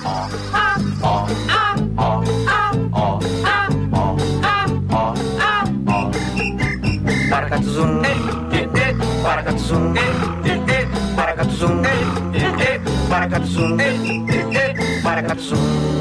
Paracatuzum, paracatuzum, paracatuzum, paracatuzum, paracatuzum.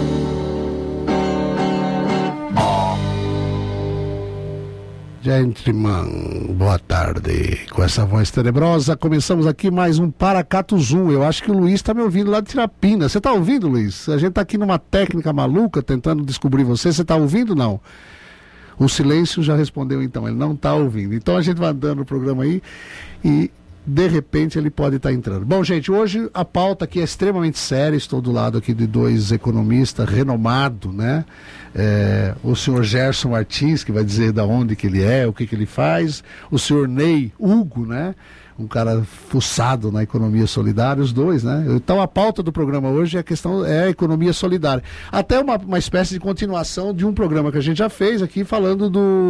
Gentleman, boa tarde. Com essa voz tenebrosa, começamos aqui mais um Paracatuzum. Eu acho que o Luiz está me ouvindo lá de Tirapina. Você está ouvindo, Luiz? A gente está aqui numa técnica maluca tentando descobrir você. Você está ouvindo, não? O silêncio já respondeu, então. Ele não está ouvindo. Então a gente vai andando no programa aí e de repente ele pode estar entrando. Bom, gente, hoje a pauta aqui é extremamente séria. Estou do lado aqui de dois economistas renomados, né? O senhor Gerson Martins, que vai dizer da onde que ele é, o que ele faz. O senhor Ney Hugo, né? Um cara fuçado na economia solidária, os dois, né? Então a pauta do programa hoje é a economia solidária. Até uma espécie de continuação de um programa que a gente já fez aqui, falando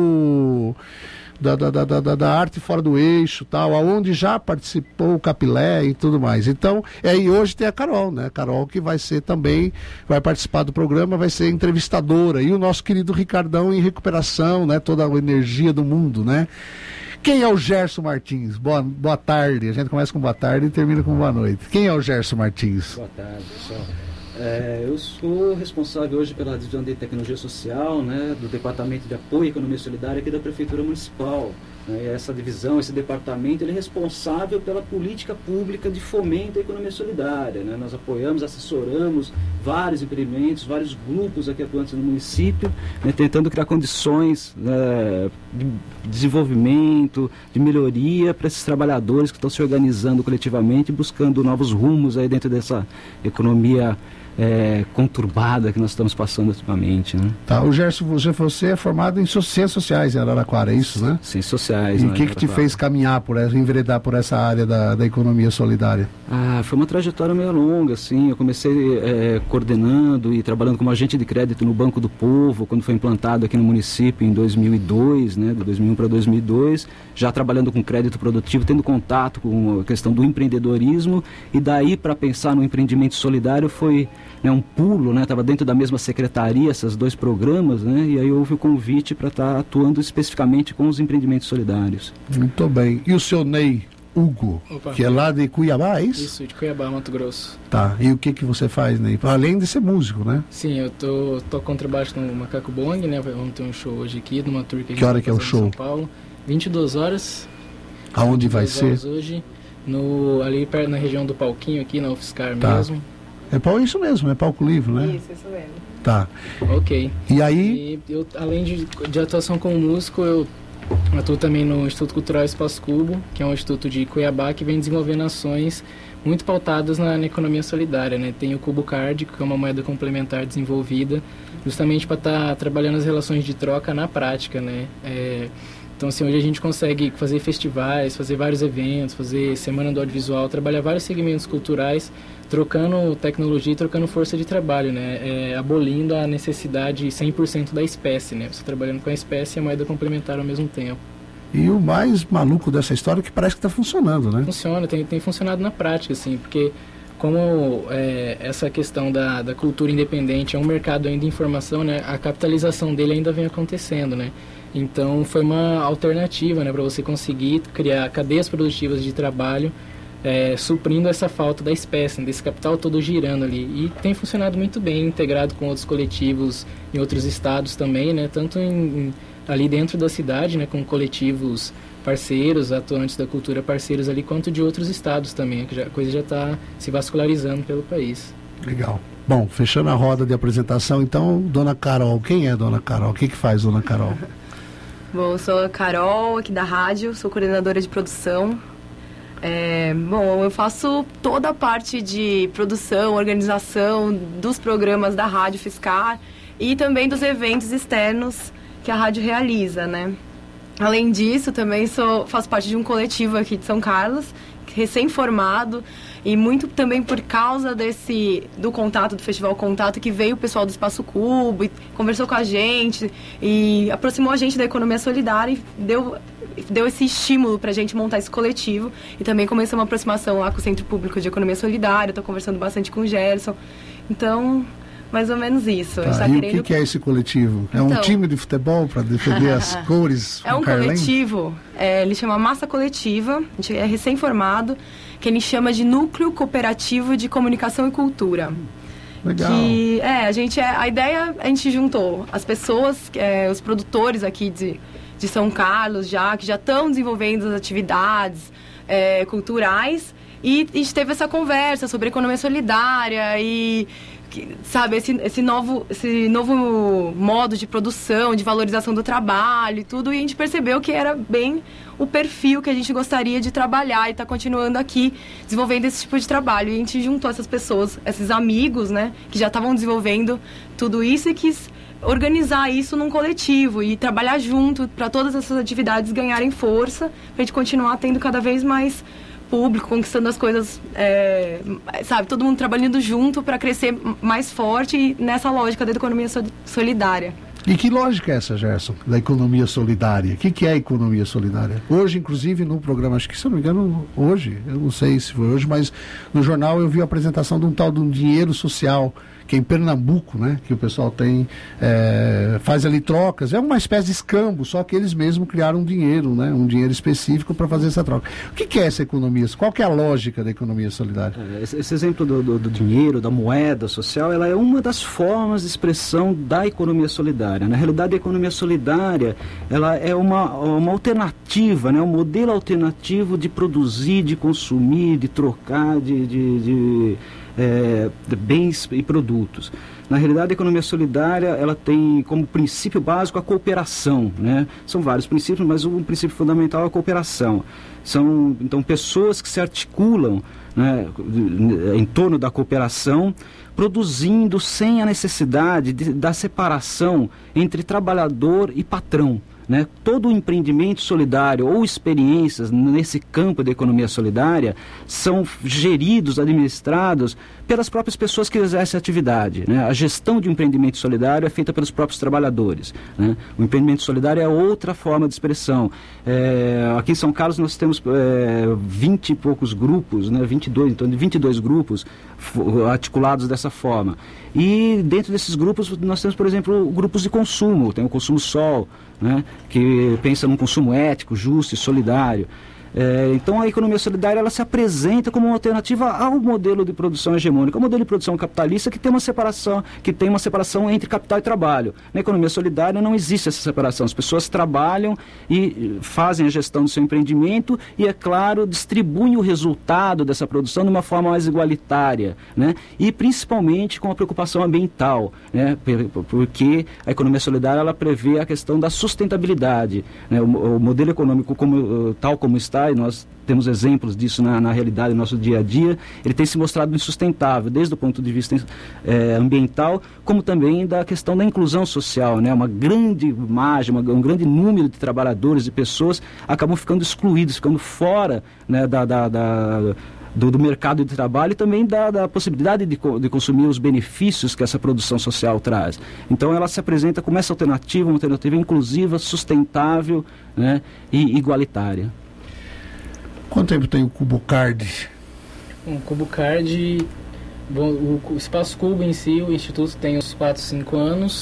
da arte fora do eixo, tal, aonde já participou o Capilé e tudo mais. Então, e hoje tem a Carol, né? A Carol que vai ser também, vai participar do programa, vai ser entrevistadora. E o nosso querido Ricardão em recuperação, né? Toda a energia do mundo, né? Quem é o Gerson Martins? Boa tarde. A gente começa com boa tarde e termina com boa noite. Quem é o Gerson Martins? Boa tarde, pessoal. Eu sou responsável hoje pela divisão de tecnologia social, né, do Departamento de Apoio à Economia Solidária aqui da Prefeitura Municipal. Né, essa divisão, esse departamento, ele é responsável pela política pública de fomento à economia solidária. Né? Nós apoiamos, assessoramos vários empreendimentos, vários grupos aqui atuantes no município, né, tentando criar condições de desenvolvimento, de melhoria para esses trabalhadores que estão se organizando coletivamente e buscando novos rumos aí dentro dessa economia conturbada que nós estamos passando ultimamente, né? Tá, o Gerson, você é formado em Ciências Sociais em Araraquara, é isso, né? Ciências Sociais. E o que te fez caminhar enveredar por essa área da economia solidária? Foi uma trajetória meio longa, assim. Eu comecei coordenando e trabalhando como agente de crédito no Banco do Povo, quando foi implantado aqui no município em 2002, né? De 2001 para 2002, já trabalhando com crédito produtivo, tendo contato com a questão do empreendedorismo, e daí para pensar no empreendimento solidário foi um pulo, né? Estava dentro da mesma secretaria esses dois programas, né? E aí houve o convite para estar atuando especificamente com os empreendimentos solidários. Muito bem. E o seu Ney Hugo, que é lá de Cuiabá, é isso? Isso, de Cuiabá, Mato Grosso. Tá, e o que você faz, Ney? Além de ser músico, né? Sim, eu tô contrabaixo no Macaco Bong, né? Vamos ter um show hoje aqui, numa tour que hora que é o show? São Paulo, 22 horas. Aonde vai ser? Hoje, ali perto na região do Palquinho, aqui na UFSCar mesmo. É isso mesmo, é palco livre, né? Isso mesmo. Tá. Ok. E aí? E eu, além de atuação como músico, eu atuo também no Instituto Cultural Espaço Cubo, que é um instituto de Cuiabá que vem desenvolvendo ações muito pautadas na economia solidária, né? Tem o Cubo Card, que é uma moeda complementar desenvolvida justamente para estar trabalhando as relações de troca na prática, né? Então, assim, hoje a gente consegue fazer festivais, fazer vários eventos, fazer Semana do Audiovisual, trabalhar vários segmentos culturais, trocando tecnologia e trocando força de trabalho, né? Abolindo a necessidade 100% da espécie, né? Você trabalhando com a espécie e a moeda complementar ao mesmo tempo. E o mais maluco dessa história é que parece que está funcionando, né? Funciona, tem funcionado na prática, assim, porque como essa questão da cultura independente é um mercado ainda em formação, né? A capitalização dele ainda vem acontecendo, né? Então foi uma alternativa, né, para você conseguir criar cadeias produtivas de trabalho, suprindo essa falta da espécie, desse capital todo girando ali. E tem funcionado muito bem, integrado com outros coletivos em outros estados também, né, tanto ali dentro da cidade, né, com coletivos parceiros, atuantes da cultura parceiros ali, quanto de outros estados também, que a coisa já está se vascularizando pelo país. Legal. Bom, fechando a roda de apresentação, então, Dona Carol. Quem é Dona Carol? O que faz Dona Carol? Bom, eu sou a Carol, aqui da rádio, sou coordenadora de produção. Bom, eu faço toda a parte de produção, organização dos programas da Rádio UFSCar e também dos eventos externos que a rádio realiza, né? Além disso, também faço parte de um coletivo aqui de São Carlos, recém-formado, e muito também por causa do contato, do Festival Contato, que veio o pessoal do Espaço Cubo e conversou com a gente e aproximou a gente da economia solidária e deu esse estímulo para a gente montar esse coletivo. E também começou uma aproximação lá com o Centro Público de Economia Solidária, estou conversando bastante com o Gerson. Então, mais ou menos isso. Tá, tá e querendo... o que é esse coletivo? É um Então, time de futebol para defender as cores? É um coletivo, ele chama Massa Coletiva, a gente é recém-formado, que ele chama de Núcleo Cooperativo de Comunicação e Cultura. Legal. Que, a ideia, a gente juntou as pessoas, os produtores aqui de São Carlos que já estão desenvolvendo as atividades culturais, e a gente teve essa conversa sobre economia solidária e, sabe, esse novo modo de produção, de valorização do trabalho e tudo, e a gente percebeu que era bem o perfil que a gente gostaria de trabalhar e está continuando aqui desenvolvendo esse tipo de trabalho. E a gente juntou essas pessoas, esses amigos, né, que já estavam desenvolvendo tudo isso e quis organizar isso num coletivo e trabalhar junto para todas essas atividades ganharem força, para a gente continuar tendo cada vez mais público, conquistando as coisas, sabe, todo mundo trabalhando junto para crescer mais forte e nessa lógica da economia solidária. E que lógica é essa, Gerson, da economia solidária? O que é a economia solidária? Hoje, inclusive, no programa, acho que, se eu não me engano, hoje, eu não sei se foi hoje, mas no jornal eu vi a apresentação de um tal de um dinheiro social, que é em Pernambuco, né, que o pessoal tem, faz ali trocas, é uma espécie de escambo, só que eles mesmos criaram um dinheiro, né, um dinheiro específico para fazer essa troca. O que é essa economia? Qual que é a lógica da economia solidária? Esse exemplo do dinheiro, da moeda social, ela é uma das formas de expressão da economia solidária. Na realidade, a economia solidária, ela é uma alternativa, né, um modelo alternativo de produzir, de consumir, de trocar, de bens e produtos. Na realidade, a economia solidária, ela tem como princípio básico a cooperação, né? São vários princípios, mas um princípio fundamental é a cooperação. São, então, pessoas que se articulam, né, em torno da cooperação, produzindo sem a necessidade da separação entre trabalhador e patrão. Né? Todo o empreendimento solidário ou experiências nesse campo da economia solidária são geridos, administrados pelas próprias pessoas que exercem a atividade. Né? A gestão de um empreendimento solidário é feita pelos próprios trabalhadores. Né? O empreendimento solidário é outra forma de expressão. Aqui em São Carlos nós temos 20 e poucos grupos, né? 22 grupos articulados dessa forma. E dentro desses grupos nós temos, por exemplo, grupos de consumo. Tem o Consumo Sol, né, que pensa num consumo ético, justo e solidário. Então a economia solidária ela se apresenta como uma alternativa ao modelo de produção hegemônico, ao modelo de produção capitalista que tem uma separação entre capital e trabalho. Na economia solidária não existe essa separação. As pessoas trabalham e fazem a gestão do seu empreendimento e, é claro, distribuem o resultado dessa produção de uma forma mais igualitária, né? E principalmente com a preocupação ambiental, né? Porque a economia solidária ela prevê a questão da sustentabilidade, né? O modelo econômico tal como está, e nós temos exemplos disso na realidade do nosso dia a dia, ele tem se mostrado insustentável, desde o ponto de vista ambiental, como também da questão da inclusão social, né? Uma grande margem, um grande número de trabalhadores e pessoas acabam ficando excluídos, ficando fora, né, do mercado de trabalho e também da possibilidade de consumir os benefícios que essa produção social traz. Então ela se apresenta como essa alternativa, uma alternativa inclusiva, sustentável, né, e igualitária. Quanto tempo tem o CuboCard? O CuboCard, o Espaço Cubo em si, o Instituto tem uns 5,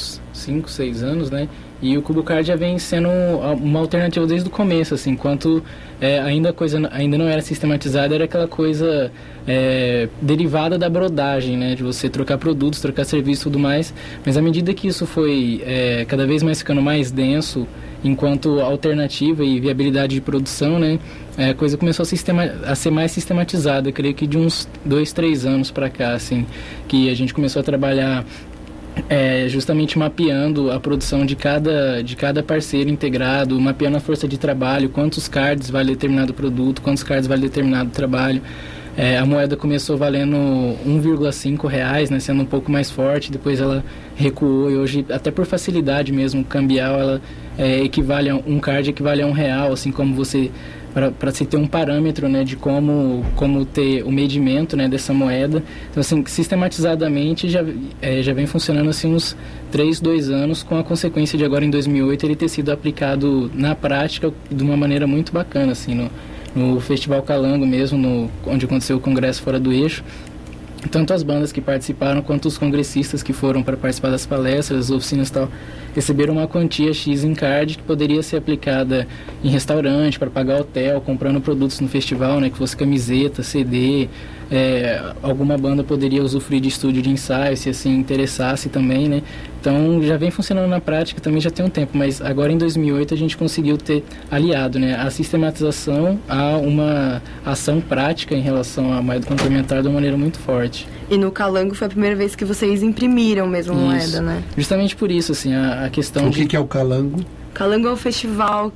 6 anos, né? E o CuboCard já vem sendo uma alternativa desde o começo, assim, enquanto ainda a coisa ainda não era sistematizada, era aquela coisa derivada da brodagem, né? De você trocar produtos, trocar serviços e tudo mais. Mas à medida que isso foi cada vez mais ficando mais denso, enquanto alternativa e viabilidade de produção, né? A coisa começou a ser mais sistematizada. Eu creio que de uns 2, 3 anos para cá, assim, que a gente começou a trabalhar justamente mapeando a produção de cada parceiro integrado, mapeando a força de trabalho, quantos cards vale determinado produto, quantos cards vale determinado trabalho. A moeda começou valendo R$1,5, né, sendo um pouco mais forte, depois ela recuou e hoje, até por facilidade mesmo, cambial, ela um card equivale a R$1, assim como você, para se ter um parâmetro, né, de como ter o medimento, né, dessa moeda. Então, assim, sistematizadamente já vem funcionando assim uns 2 anos, com a consequência de agora em 2008 ele ter sido aplicado na prática de uma maneira muito bacana, assim, no Festival Calango mesmo, onde aconteceu o Congresso Fora do Eixo. tanto as bandas que participaram quanto os congressistas que foram para participar das palestras, oficinas e tal, receberam uma quantia X em card que poderia ser aplicada em restaurante, para pagar hotel, comprando produtos no festival, né, que fosse camiseta, CD, alguma banda poderia usufruir de estúdio de ensaio, se assim interessasse também, né. Então já vem funcionando na prática, também já tem um tempo, mas agora em 2008 a gente conseguiu ter aliado, né, a sistematização a uma ação prática em relação à moeda complementar de uma maneira muito forte. E no Calango foi a primeira vez que vocês imprimiram mesmo moeda, né? Justamente por isso, assim, a questão de... O que é o Calango? Calango é o festival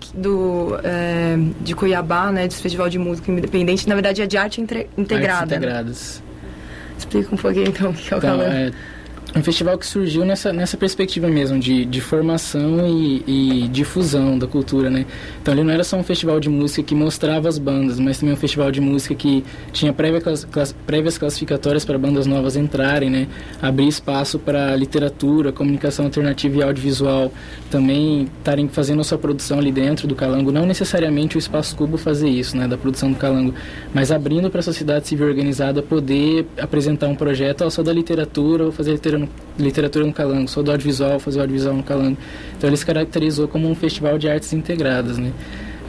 de Cuiabá, né? Do Festival de Música Independente. Na verdade, é de arte integrada. Artes integradas. Explica um pouquinho, então, o que é o Calango. Um festival que surgiu nessa perspectiva mesmo, de formação e difusão da cultura, né? Então ele não era só um festival de música que mostrava as bandas, mas também um festival de música que tinha prévias classificatórias para bandas novas entrarem, né? Abrir espaço para literatura, comunicação alternativa e audiovisual também estarem fazendo a sua produção ali dentro do Calango. Não necessariamente o Espaço Cubo fazer isso, né? Da produção do Calango, mas abrindo para a sociedade civil organizada poder apresentar um projeto só da literatura, ou fazer literatura no Calango, só do audiovisual, fazer o audiovisual no Calango. Então ele se caracterizou como um festival de artes integradas, né?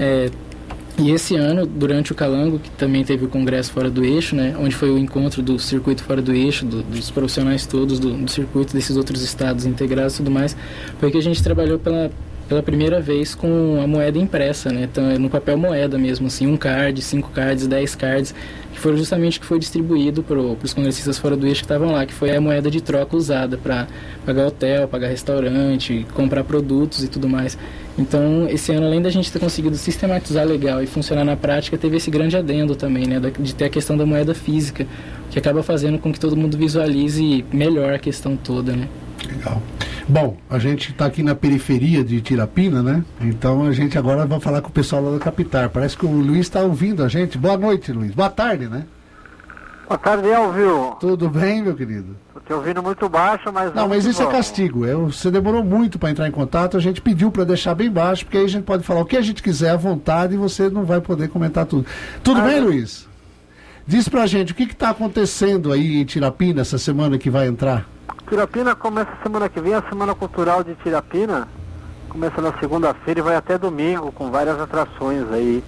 E esse ano, durante o Calango, que também teve o Congresso Fora do Eixo, né? Onde foi o encontro do circuito Fora do Eixo, dos profissionais todos do circuito desses outros estados integrados e tudo mais, foi que a gente trabalhou pela primeira vez com a moeda impressa, né? Então, no papel moeda mesmo, assim, 1 card, 5 cards, 10 cards, que foi justamente o que foi distribuído para os congressistas fora do eixo que estavam lá, que foi a moeda de troca usada para pagar hotel, pagar restaurante, comprar produtos e tudo mais. Então, esse ano, além da gente ter conseguido sistematizar legal e funcionar na prática, teve esse grande adendo também, né? De ter a questão da moeda física, que acaba fazendo com que todo mundo visualize melhor a questão toda, né? Legal. Bom, a gente está aqui na periferia de Tirapina, né? Então a gente agora vai falar com o pessoal lá da Capitar. Parece que o Luiz está ouvindo a gente. Boa noite, Luiz. Boa tarde, né? Boa tarde, Elvio. Tudo bem, meu querido? Estou te ouvindo muito baixo, mas... Não, mas isso é castigo. Você demorou muito para entrar em contato, a gente pediu para deixar bem baixo, porque aí a gente pode falar o que a gente quiser à vontade e você não vai poder comentar tudo. Tudo bem, Luiz? Diz pra gente, o que está acontecendo aí em Tirapina essa semana que vai entrar? Tirapina começa semana que vem, a Semana Cultural de Tirapina. Começa na segunda-feira e vai até domingo, com várias atrações aí.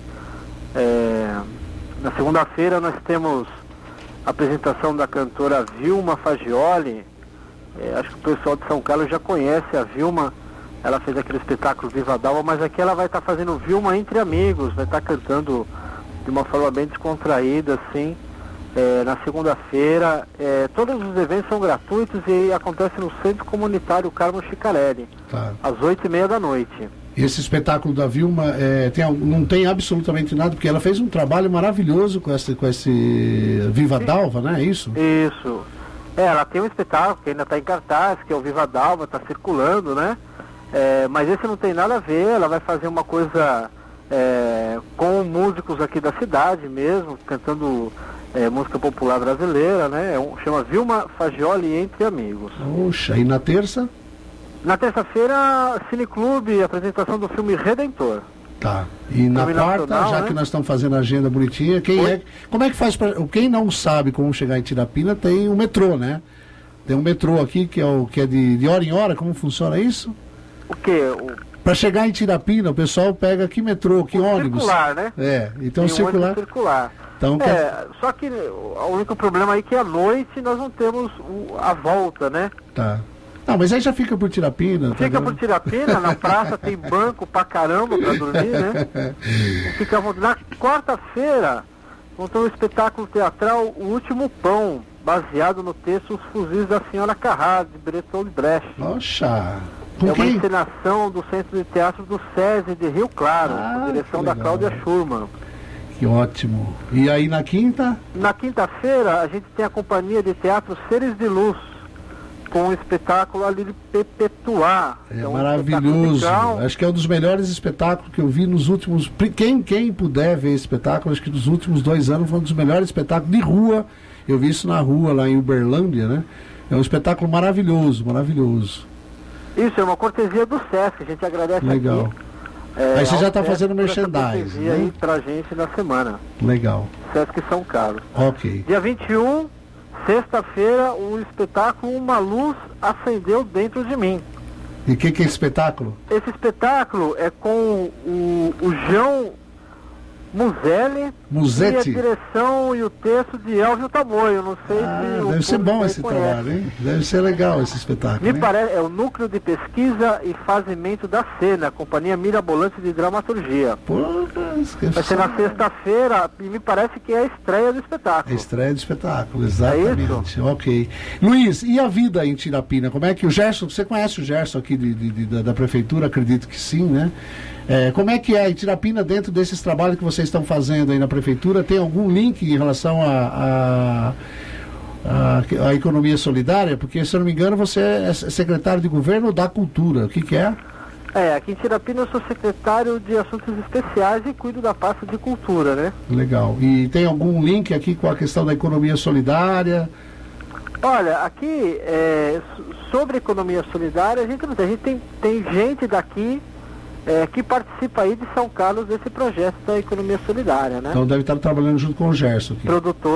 Na segunda-feira nós temos a apresentação da cantora Vilma Fagioli. Acho que o pessoal de São Carlos já conhece a Vilma. Ela fez aquele espetáculo Viva Dalva, mas aqui ela vai estar fazendo Vilma entre amigos. Vai estar cantando de uma forma bem descontraída, assim. Na segunda-feira, todos os eventos são gratuitos e acontecem no Centro Comunitário Carmo Chicarelli, às 8h30 da noite. Esse espetáculo da Vilma não tem absolutamente nada, porque ela fez um trabalho maravilhoso com esse Viva Dalva, né? É isso? Isso. Ela tem um espetáculo que ainda está em cartaz, que é o Viva Dalva, está circulando, né? Mas esse não tem nada a ver, ela vai fazer uma coisa com músicos aqui da cidade mesmo, cantando... música popular brasileira, né? Chama Vilma Fagioli Entre Amigos. Puxa, e na terça? Na terça-feira, Cineclube, apresentação do filme Redentor. Tá. E na quarta, já que nós estamos fazendo a agenda bonitinha, como é que faz para... Quem não sabe como chegar em Tirapina, tem o metrô, né? Tem um metrô aqui que é de hora em hora, como funciona isso? O quê? Para chegar em Tirapina, o pessoal pega que metrô, que ônibus? Circular, né? Então circular. Então, só que o único problema aí é que à noite nós não temos a volta, né? Tá. Não, mas aí já fica por Tirapina. Fica por Tirapina, na praça tem banco pra caramba pra dormir, né? Fica à volta. Na quarta-feira, vamos ter um espetáculo teatral, O Último Pão, baseado no texto Os Fuzis da Senhora Carrá, de Bertolt Brecht. Nossa! Uma encenação do Centro de Teatro do SESI de Rio Claro, com direção da Cláudia Schurman. Que ótimo. E aí na quinta? Na quinta-feira a gente tem a companhia de teatro Seres de Luz, com o espetáculo ali de Perpetuar. Maravilhoso. Acho que é um dos melhores espetáculos que eu vi nos últimos... Quem puder ver esse espetáculo, acho que nos últimos 2 anos foi um dos melhores espetáculos de rua. Eu vi isso na rua, lá em Uberlândia, né? É um espetáculo maravilhoso, maravilhoso. Isso, é uma cortesia do SESC, a gente agradece. Legal. Aqui. Aí você já está fazendo merchandising, né? Aí pra gente na semana. Legal. SESC São Carlos. Ok. Dia 21, Sexta-feira, o espetáculo Uma Luz Acendeu Dentro de Mim. E o que é esse espetáculo? Esse espetáculo é com o João Musetti. E a direção e o texto de Elvio Tamoio. Não sei se deve ser bom esse conhece. trabalho, hein? Deve ser legal esse espetáculo. Me parece, é o Núcleo de Pesquisa e Fazimento da Cena, Companhia Mirabolante de Dramaturgia. Vai ser na sexta-feira e me parece que é a estreia do espetáculo. A estreia do espetáculo, exatamente. Ok. Luiz, e a vida em Tirapina? Como é que o Gerson, você conhece o Gerson aqui da prefeitura? Acredito que sim, né? Como é que é em Tirapina, dentro desses trabalhos que vocês estão fazendo aí na prefeitura, tem algum link em relação à economia solidária? Porque, se eu não me engano, você é secretário de governo da cultura. O que é? Aqui em Tirapina eu sou secretário de assuntos especiais e cuido da pasta de cultura, né? Legal. E tem algum link aqui com a questão da economia solidária? Olha, aqui, sobre economia solidária, a gente não tem. A gente tem gente daqui que participa aí de São Carlos desse projeto da economia solidária, né? Então deve estar trabalhando junto com o Gerson aqui.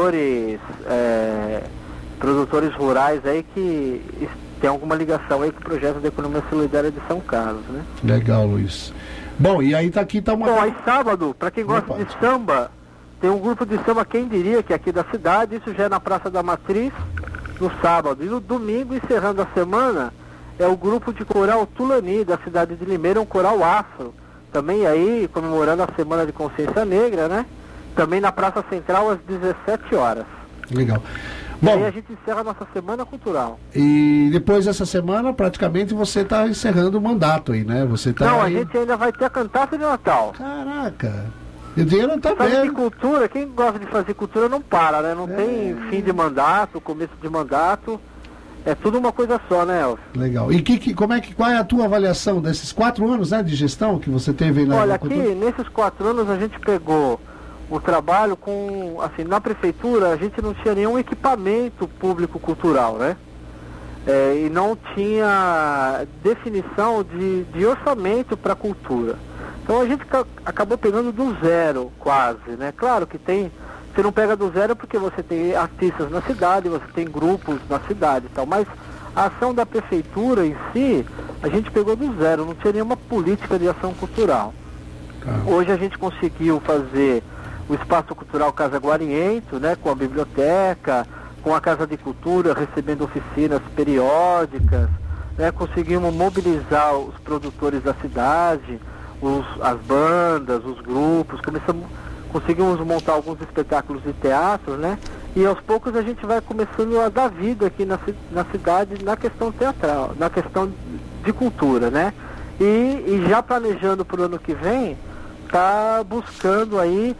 Produtores rurais aí que tem alguma ligação aí com o projeto da economia solidária de São Carlos, né? Legal, Luiz. Bom, e aí tá uma... Bom, aí sábado, para quem gosta de samba, tem um grupo de samba, quem diria, que é aqui da cidade, isso já é na Praça da Matriz, no sábado. E no domingo, encerrando a semana, é o grupo de coral Tulani, da cidade de Limeira, um coral afro. Também aí, comemorando a Semana de Consciência Negra, né? Também na Praça Central, às 17 horas. Legal. E bom, aí a gente encerra a nossa Semana Cultural. E depois dessa semana, praticamente, você está encerrando o mandato aí, né? Você tá Não, aí... a gente ainda vai ter a cantaça de Natal. Caraca! E o dinheiro não tá Sabe que vendo. cultura, quem gosta de fazer cultura não para, né? Não tem fim de mandato, começo de mandato. É tudo uma coisa só, né, Elvio? Legal. E qual é a tua avaliação desses 4 anos, né, de gestão que você teve aí na Olha, cultura? aqui, nesses 4 anos, a gente pegou o trabalho com, assim, na prefeitura, a gente não tinha nenhum equipamento público cultural, né? E não tinha definição de orçamento para cultura. Então a gente acabou pegando do zero, quase, né? Claro que você não pega do zero porque você tem artistas na cidade, você tem grupos na cidade e tal, mas a ação da prefeitura em si, a gente pegou do zero, não tinha nenhuma política de ação cultural. Hoje a gente conseguiu fazer o Espaço Cultural Casa Guariento, né, com a biblioteca, com a Casa de Cultura, recebendo oficinas periódicas, né, conseguimos mobilizar os produtores da cidade, as bandas, os grupos, conseguimos montar alguns espetáculos de teatro, né? E aos poucos a gente vai começando a dar vida aqui na cidade na questão teatral, na questão de cultura, né? E já planejando para o ano que vem, está buscando aí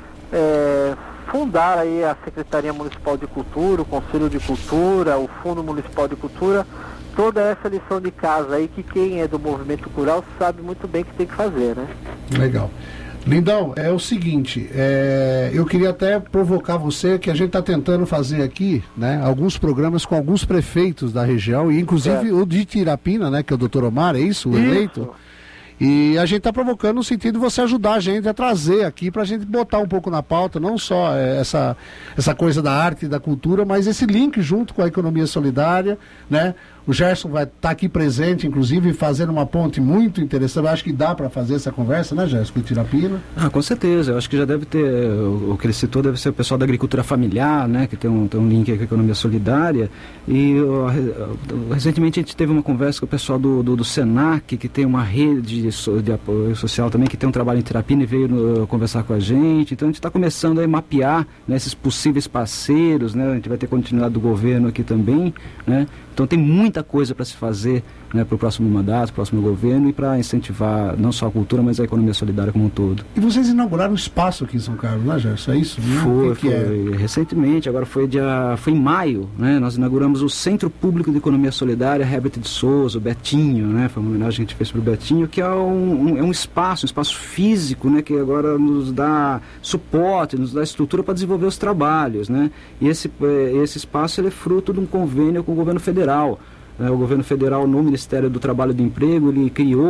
fundar aí a Secretaria Municipal de Cultura, o Conselho de Cultura, o Fundo Municipal de Cultura, toda essa lição de casa aí que quem é do movimento cultural sabe muito bem que tem que fazer, né? Legal. Lindão, é o seguinte, eu queria até provocar você, que a gente está tentando fazer aqui, né, alguns programas com alguns prefeitos da região, e inclusive o de Tirapina, né, que é o Dr. Omar, é isso? O eleito? E a gente está provocando no sentido de você ajudar a gente a trazer aqui para a gente botar um pouco na pauta, não só essa coisa da arte e da cultura, mas esse link junto com a economia solidária, né? O Gerson vai estar aqui presente, inclusive, fazendo uma ponte muito interessante. Eu acho que dá para fazer essa conversa, né, Gerson, com o Tirapina? Com certeza. Eu acho que já deve ter, o que ele citou deve ser o pessoal da agricultura familiar, né, que tem um link aí com a economia solidária. E recentemente a gente teve uma conversa com o pessoal do Senac, que tem uma rede de apoio social também, que tem um trabalho em Tirapina e veio conversar com a gente. Então a gente está começando a mapear, né, esses possíveis parceiros, né? A gente vai ter continuidade do governo aqui também, né? Então tem muita coisa para se fazer, né, para o próximo mandato, próximo governo, e para incentivar não só a cultura, mas a economia solidária como um todo. E vocês inauguraram um espaço aqui em São Carlos, né, Gerson? É isso? Foi recentemente, agora foi em maio, né? Nós inauguramos o Centro Público de Economia Solidária Herbert de Souza, o Betinho, né? Foi uma homenagem que a gente fez para o Betinho, que é um espaço físico, né, que agora nos dá suporte, nos dá estrutura para desenvolver os trabalhos, né? E esse espaço ele é fruto de um convênio com o governo federal. O governo federal, no Ministério do Trabalho e do Emprego, ele criou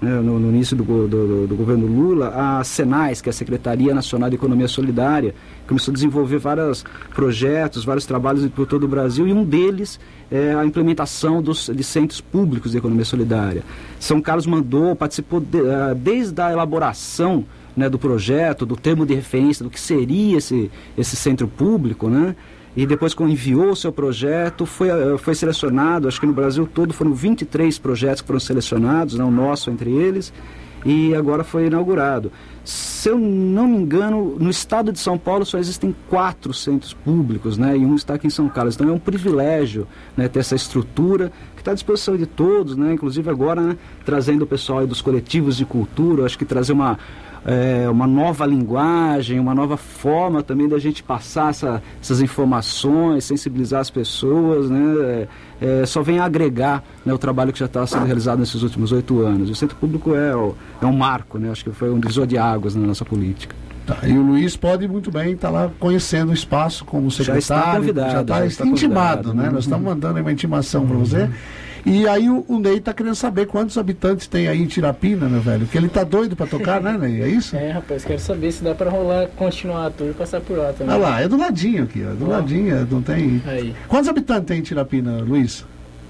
né, no início do governo Lula, a Senais, que é a Secretaria Nacional de Economia Solidária, começou a desenvolver vários projetos, vários trabalhos por todo o Brasil, e um deles é a implementação de centros públicos de economia solidária. São Carlos participou desde a elaboração, né, do projeto, do termo de referência, do que seria esse centro público, né? E depois, quando enviou o seu projeto, foi selecionado, acho que no Brasil todo foram 23 projetos que foram selecionados, né, o nosso entre eles, e agora foi inaugurado. Se eu não me engano, no estado de São Paulo só existem 4 centros públicos, né, e um está aqui em São Carlos. Então é um privilégio, né, ter essa estrutura que está à disposição de todos, né, inclusive agora, né, trazendo o pessoal aí dos coletivos de cultura, acho que trazer uma nova linguagem, uma nova forma também da gente passar essas informações, sensibilizar as pessoas, né? Só vem agregar, né, o trabalho que já está sendo realizado nesses últimos 8 anos. O Centro Público é um marco, né? Acho que foi um divisor de águas na nossa política. Tá, e o Luiz pode muito bem estar lá conhecendo o espaço como secretário. Já está convidado. Já está intimado, né? Nós estamos mandando uma intimação para você. E aí o Ney está querendo saber quantos habitantes tem aí em Tirapina, meu velho. Porque ele tá doido para tocar, né, Ney? É isso? Rapaz, quero saber se dá para continuar a tour e passar por lá também. Olha lá, é do ladinho aqui, ó. Do ladinho, não tem... Aí. Quantos habitantes tem em Tirapina, Luiz?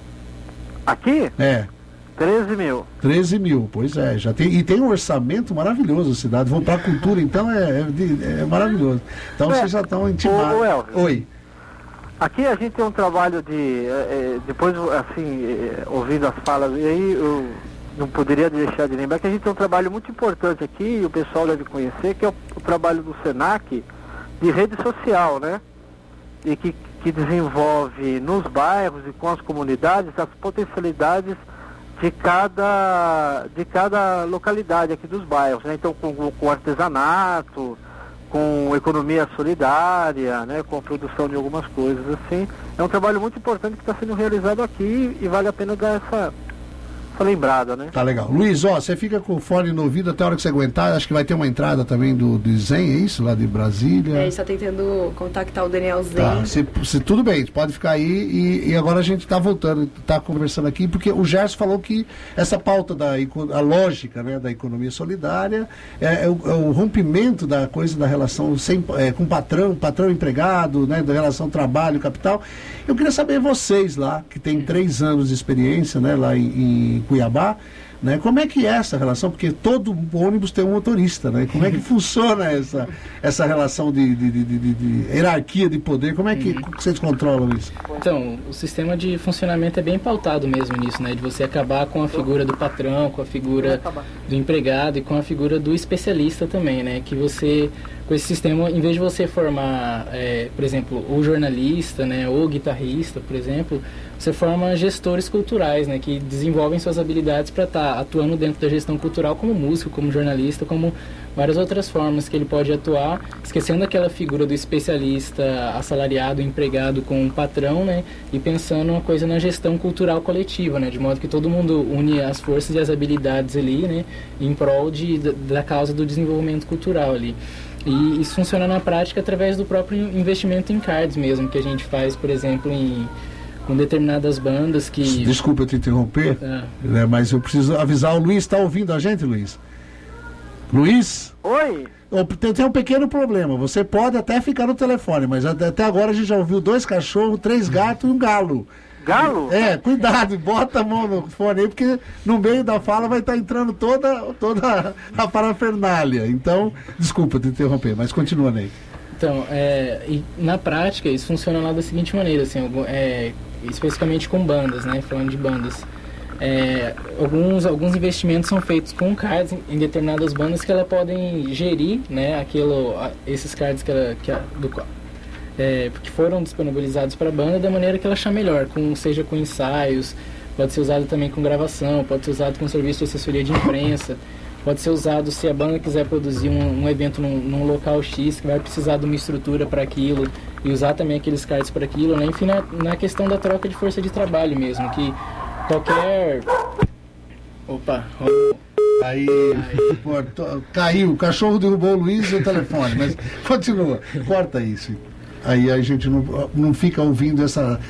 Aqui? 13 mil. 13 mil, pois é. Já tem, e tem um orçamento maravilhoso a cidade. Vão para a cultura, então é maravilhoso. Então vocês já estão intimados. Oi. Aqui a gente tem um trabalho depois, assim, ouvindo as falas, e aí eu não poderia deixar de lembrar que a gente tem um trabalho muito importante aqui, e o pessoal deve conhecer, que é o trabalho do SENAC de rede social, né? E que desenvolve nos bairros e com as comunidades as potencialidades de cada localidade aqui dos bairros, né? Então com artesanato, com economia solidária, né, com a produção de algumas coisas assim. É um trabalho muito importante que está sendo realizado aqui e vale a pena dar essa lembrada, né? Tá legal. Luiz, você fica com o fone no ouvido até a hora que você aguentar. Acho que vai ter uma entrada também do Zen, é isso? Lá de Brasília. A gente está tentando contactar o Daniel Zen. Tá, tudo bem, pode ficar aí. E agora a gente está voltando, está conversando aqui, porque o Gerson falou que essa pauta a lógica, né, da economia solidária é o rompimento da coisa da relação com patrão empregado, né, da relação trabalho-capital. Eu queria saber vocês lá, que tem 3 anos de experiência, né, lá em Cuiabá, né? Como é que é essa relação? Porque todo ônibus tem um motorista, né? Como é que funciona essa relação de hierarquia de poder? Como é que vocês controlam isso? Então, o sistema de funcionamento é bem pautado mesmo nisso, né? De você acabar com a figura do patrão, com a figura do empregado e com a figura do especialista também, né? Que você, com esse sistema, em vez de você formar, por exemplo, o jornalista, né? Ou o guitarrista, por exemplo, você forma gestores culturais, né? Que desenvolvem suas habilidades para estar atuando dentro da gestão cultural como músico, como jornalista, como várias outras formas que ele pode atuar, esquecendo aquela figura do especialista assalariado, empregado com o patrão, né? E pensando uma coisa na gestão cultural coletiva, né? De modo que todo mundo une as forças e as habilidades ali, né? Em prol da causa do desenvolvimento cultural ali. E isso funciona na prática através do próprio investimento em cards mesmo, que a gente faz, por exemplo, com determinadas bandas que... Desculpa eu te interromper, né, mas eu preciso avisar o Luiz. Está ouvindo a gente, Luiz? Luiz? Oi? Tem um pequeno problema. Você pode até ficar no telefone, mas até agora a gente já ouviu 2 cachorros, 3 gatos e um galo. Galo? Cuidado, bota a mão no fone aí, porque no meio da fala vai estar entrando toda a parafernália. Então, desculpa te interromper, mas continua, Ney. Então, e na prática, isso funciona lá da seguinte maneira, assim, especificamente com bandas, né? Falando de bandas. Alguns investimentos são feitos com cards em determinadas bandas que elas podem gerir, né? Esses cards que foram disponibilizados para a banda da maneira que ela achar melhor, seja com ensaios, pode ser usado também com gravação, pode ser usado com serviço de assessoria de imprensa. Pode ser usado se a banda quiser produzir um evento num local X, que vai precisar de uma estrutura para aquilo, e usar também aqueles cards para aquilo, né? Enfim, na questão da troca de força de trabalho mesmo, que qualquer... Opa! Aí. Caiu, o cachorro derrubou o Luiz e o telefone, mas continua, corta isso. Aí a gente não fica ouvindo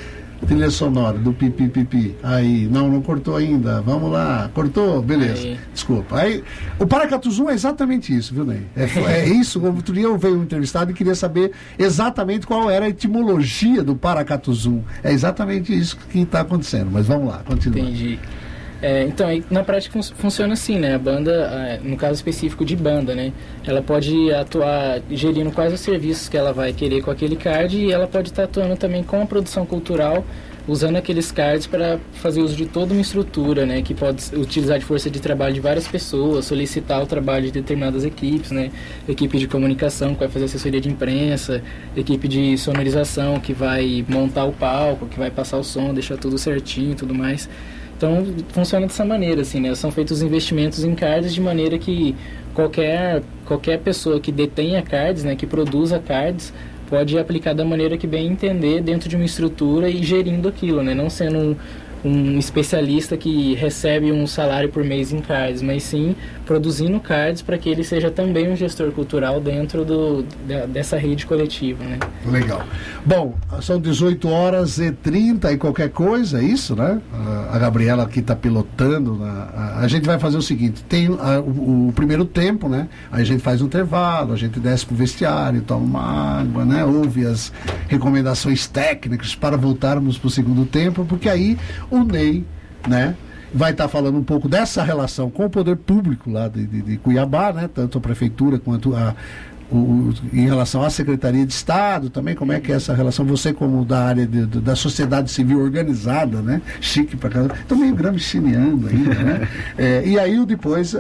Trilha sonora do pipi. Aí, não cortou ainda. Vamos lá. Cortou? Beleza. Aí. Desculpa. Aí, o Paracatu Zoom é exatamente isso, viu, Ney? É isso. Outro dia eu veio um entrevistado e queria saber exatamente qual era a etimologia do Paracatu Zoom. É exatamente isso que está acontecendo. Mas vamos lá, continua. Entendi. Então, na prática funciona assim, né? A banda, no caso específico de banda, né? Ela pode atuar gerindo quais os serviços que ela vai querer com aquele card, e ela pode estar atuando também com a produção cultural, usando aqueles cards para fazer uso de toda uma estrutura, né? Que pode utilizar de força de trabalho de várias pessoas, solicitar o trabalho de determinadas equipes, né? Equipe de comunicação que vai fazer assessoria de imprensa, equipe de sonorização que vai montar o palco, que vai passar o som, deixar tudo certinho e tudo mais. Então, funciona dessa maneira, assim, né? São feitos investimentos em cards de maneira que qualquer pessoa que detenha cards, né, que produza cards, pode aplicar da maneira que bem entender dentro de uma estrutura e gerindo aquilo, né? Não sendo um especialista que recebe um salário por mês em cards, mas sim produzindo cards para que ele seja também um gestor cultural dentro dessa rede coletiva, né? Legal. Bom, são 18h30 e qualquer coisa, é isso, né? A Gabriela aqui está pilotando. A gente vai fazer o seguinte, tem o primeiro tempo, né? Aí a gente faz um intervalo, a gente desce pro vestiário, toma uma água, né? Ouve as recomendações técnicas para voltarmos pro segundo tempo, porque aí o Ney, né, vai estar falando um pouco dessa relação com o poder público lá de Cuiabá, né, tanto a prefeitura quanto em relação à Secretaria de Estado também, como é que é essa relação, você como da área da sociedade civil organizada, né, chique pra caramba, tô meio gramsciano ainda, né, e aí depois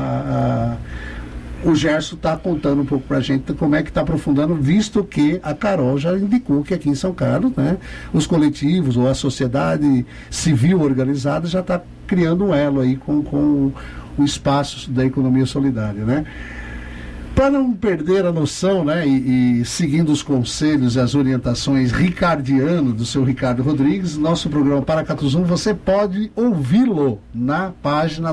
o Gerson está contando um pouco para a gente como é que está aprofundando, visto que a Carol já indicou que aqui em São Carlos, né, os coletivos ou a sociedade civil organizada já está criando um elo aí com o espaço da economia solidária, né? Para não perder a noção, né, e seguindo os conselhos e as orientações ricardiano do seu Ricardo Rodrigues, nosso programa Paracatu Zoom, você pode ouvi-lo na página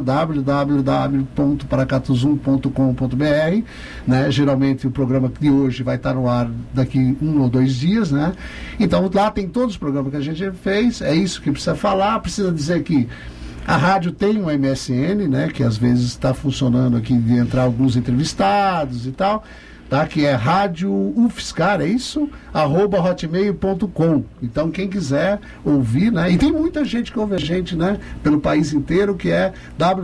www.paracatuzoom.com.br, né? Geralmente o programa de hoje vai estar no ar daqui 1 ou 2 dias, né? Então lá tem todos os programas que a gente fez, é isso que precisa falar, precisa dizer que a rádio tem um MSN, né, que às vezes está funcionando aqui de entrar alguns entrevistados e tal, tá? Que é Rádio UFSCar, é isso? @hotmail.com. Então quem quiser ouvir, né? E tem muita gente que ouve a gente, né, pelo país inteiro, que é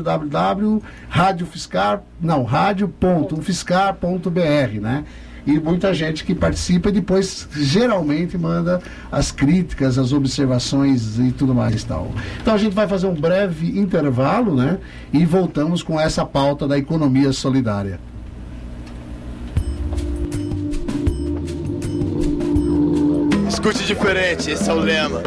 radio.ufscar.br, né? E muita gente que participa e depois geralmente manda as críticas, as observações e tudo mais e tal. Então a gente vai fazer um breve intervalo, né? E voltamos com essa pauta da economia solidária. Escute diferente, esse é o lema.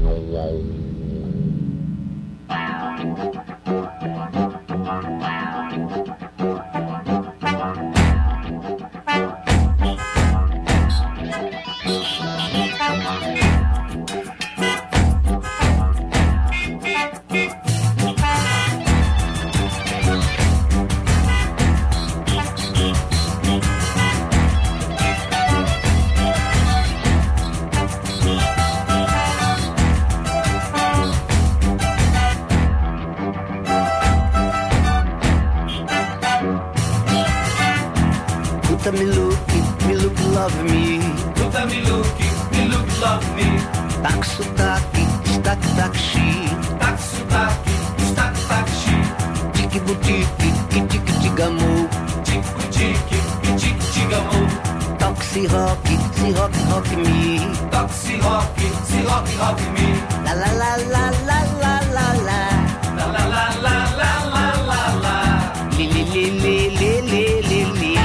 love me. Tuta me look, love me. Tak sotaque, stack taxi. Tak sotaque, stack taxi. Tique boutique, tique tigamou. Tico tique, tique tigamou. Toxi rock, si rock me. Toxi rock me. La la la la la la la la. La la la la la la la la. Li li li li li li li li.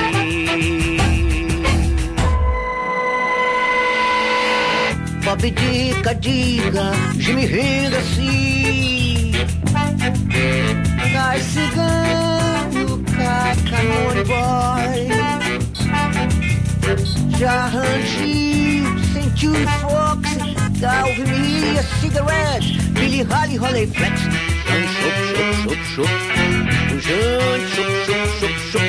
Bob dica, Jimmy Henderson. Cai cigano, cai Canone Boy. Já rangiu, sentiu o Fox, Calvin, Cigarette, Billy Holly, Holly Flex, chup, chup.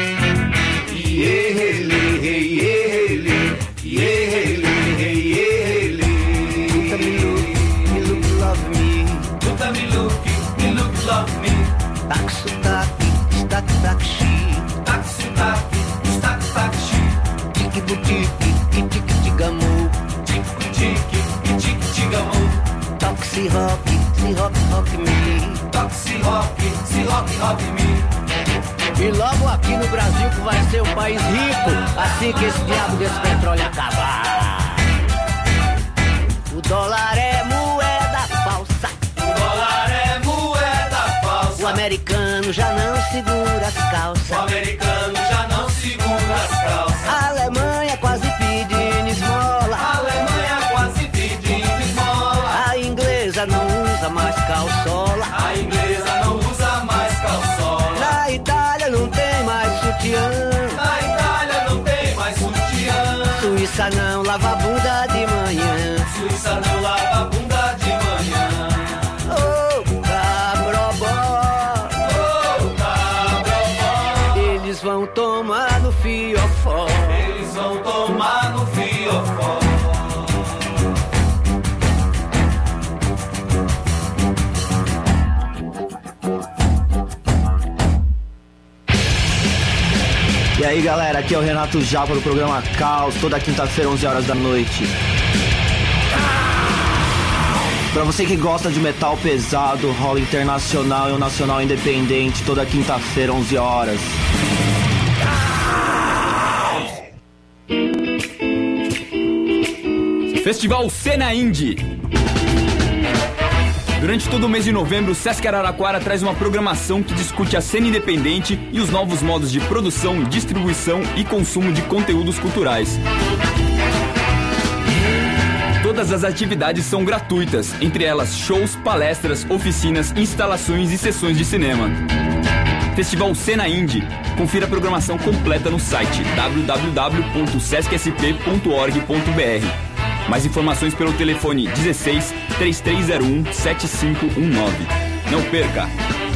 Tuta me look, E logo aqui no Brasil que vai ser um país rico, assim que esse diabo desse petróleo acabar. O dólar é moeda falsa. O dólar é moeda falsa. O americano já não segura as calças. O americano já não segura as calças. A Alemanha quase pedindo esmola. A Alemanha quase pedindo esmola. A inglesa não usa mais calçola. A inglesa não usa mais calçola. Na Itália não tem mais sutiã. Na Itália não tem mais sutiã. Suíça não lava a bunda de manhã. Suíça não lava a bunda de manhã. Oh, cabrobó. Oh, cabrobó. Eles vão tomar no fiofó. Eles vão tomar no fiofó. E aí galera, aqui é o Renato Japa do programa Caos, toda quinta-feira, 11 horas da noite. Pra você que gosta de metal pesado, rola internacional e o nacional independente, toda quinta-feira, 11 horas. Festival Cena Indie. Durante todo o mês de novembro, o Sesc Araraquara traz uma programação que discute a cena independente e os novos modos de produção, distribuição e consumo de conteúdos culturais. Todas as atividades são gratuitas, entre elas shows, palestras, oficinas, instalações e sessões de cinema. Festival Cena Indie. Confira a programação completa no site www.sescsp.org.br. Mais informações pelo telefone 16 3301 7519. Não perca!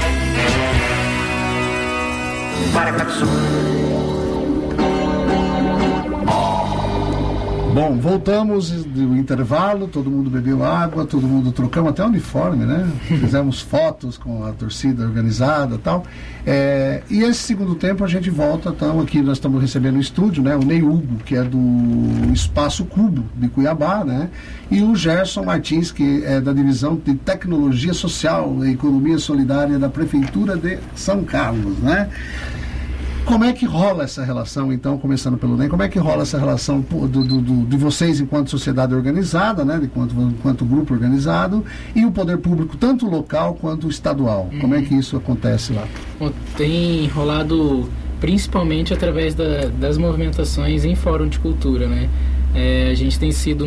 Bom, voltamos do intervalo, todo mundo bebeu água, todo mundo trocamos até uniforme, né? Fizemos fotos com a torcida organizada e tal. E esse segundo tempo a gente volta, então aqui nós estamos recebendo no estúdio, né? O Ney Hugo, que é do Espaço Cubo de Cuiabá, né? E o Gerson Martins, que é da Divisão de Tecnologia Social e Economia Solidária da Prefeitura de São Carlos, né? Como é que rola essa relação, então, começando pelo NEM, como é que rola essa relação de vocês enquanto sociedade organizada, né, enquanto grupo organizado, e o poder público, tanto local quanto estadual? Como é que isso acontece lá? Bom, tem rolado principalmente através das movimentações em fórum de cultura, né? A gente tem sido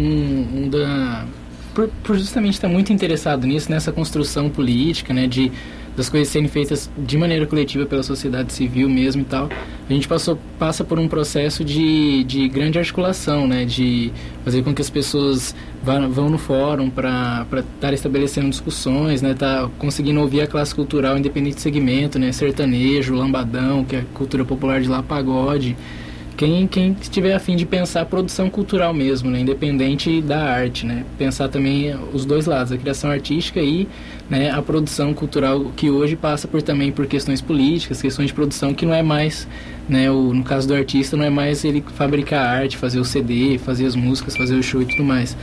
por justamente estar muito interessado nisso, nessa construção política, né, das coisas serem feitas de maneira coletiva pela sociedade civil mesmo e tal, a gente passa por um processo de grande articulação, né, de fazer com que as pessoas vão no fórum para estar estabelecendo discussões, né, tá conseguindo ouvir a classe cultural independente de segmento, né, sertanejo, lambadão, que é a cultura popular de lá, pagode. Quem estiver a fim de pensar a produção cultural mesmo, né, independente da arte, né, pensar também os dois lados, a criação artística e, né, a produção cultural, que hoje passa também por questões políticas, questões de produção que não é mais, né, no caso do artista, não é mais ele fabricar arte, fazer o CD, fazer as músicas, fazer o show e tudo mais.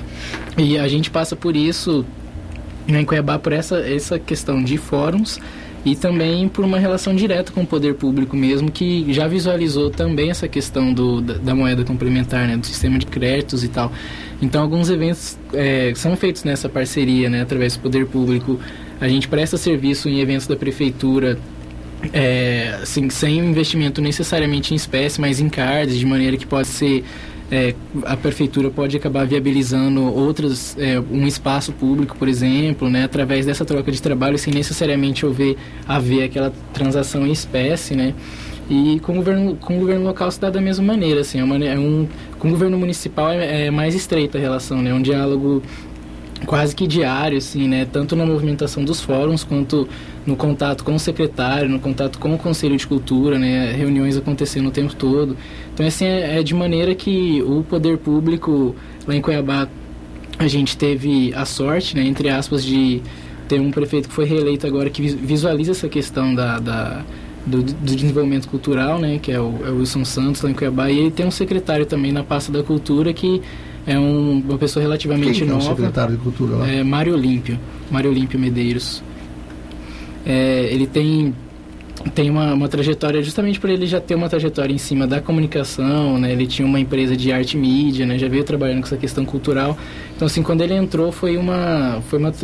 E a gente passa por isso, né, em Cuiabá, por essa questão de fóruns, e também por uma relação direta com o poder público mesmo, que já visualizou também essa questão da moeda complementar, né, do sistema de créditos e tal. Então, alguns eventos são feitos nessa parceria, né, através do poder público. A gente presta serviço em eventos da prefeitura, assim, sem investimento necessariamente em espécie, mas em cards, de maneira que pode ser... a prefeitura pode acabar viabilizando um espaço público, por exemplo, né, através dessa troca de trabalho, sem necessariamente haver aquela transação em espécie, né? E com o governo local se dá da mesma maneira, assim, com o governo municipal é mais estreita a relação, né? Um diálogo quase que diário, assim, né? Tanto na movimentação dos fóruns, quanto no contato com o secretário, no contato com o Conselho de Cultura, né? Reuniões acontecendo o tempo todo. Então, assim, é de maneira que o poder público, lá em Cuiabá, a gente teve a sorte, né? Entre aspas, de ter um prefeito que foi reeleito agora, que visualiza essa questão do desenvolvimento cultural, né? Que é o Wilson Santos, lá em Cuiabá. E ele tem um secretário também na pasta da cultura, que é uma pessoa relativamente nova. Quem é o secretário de cultura lá? Mário Olímpio Medeiros. Ele tem tem uma trajetória, justamente por ele já ter uma trajetória em cima da comunicação, né? Ele tinha uma empresa de arte e mídia, né? Já veio trabalhando com essa questão cultural. Então, assim, quando ele entrou foi uma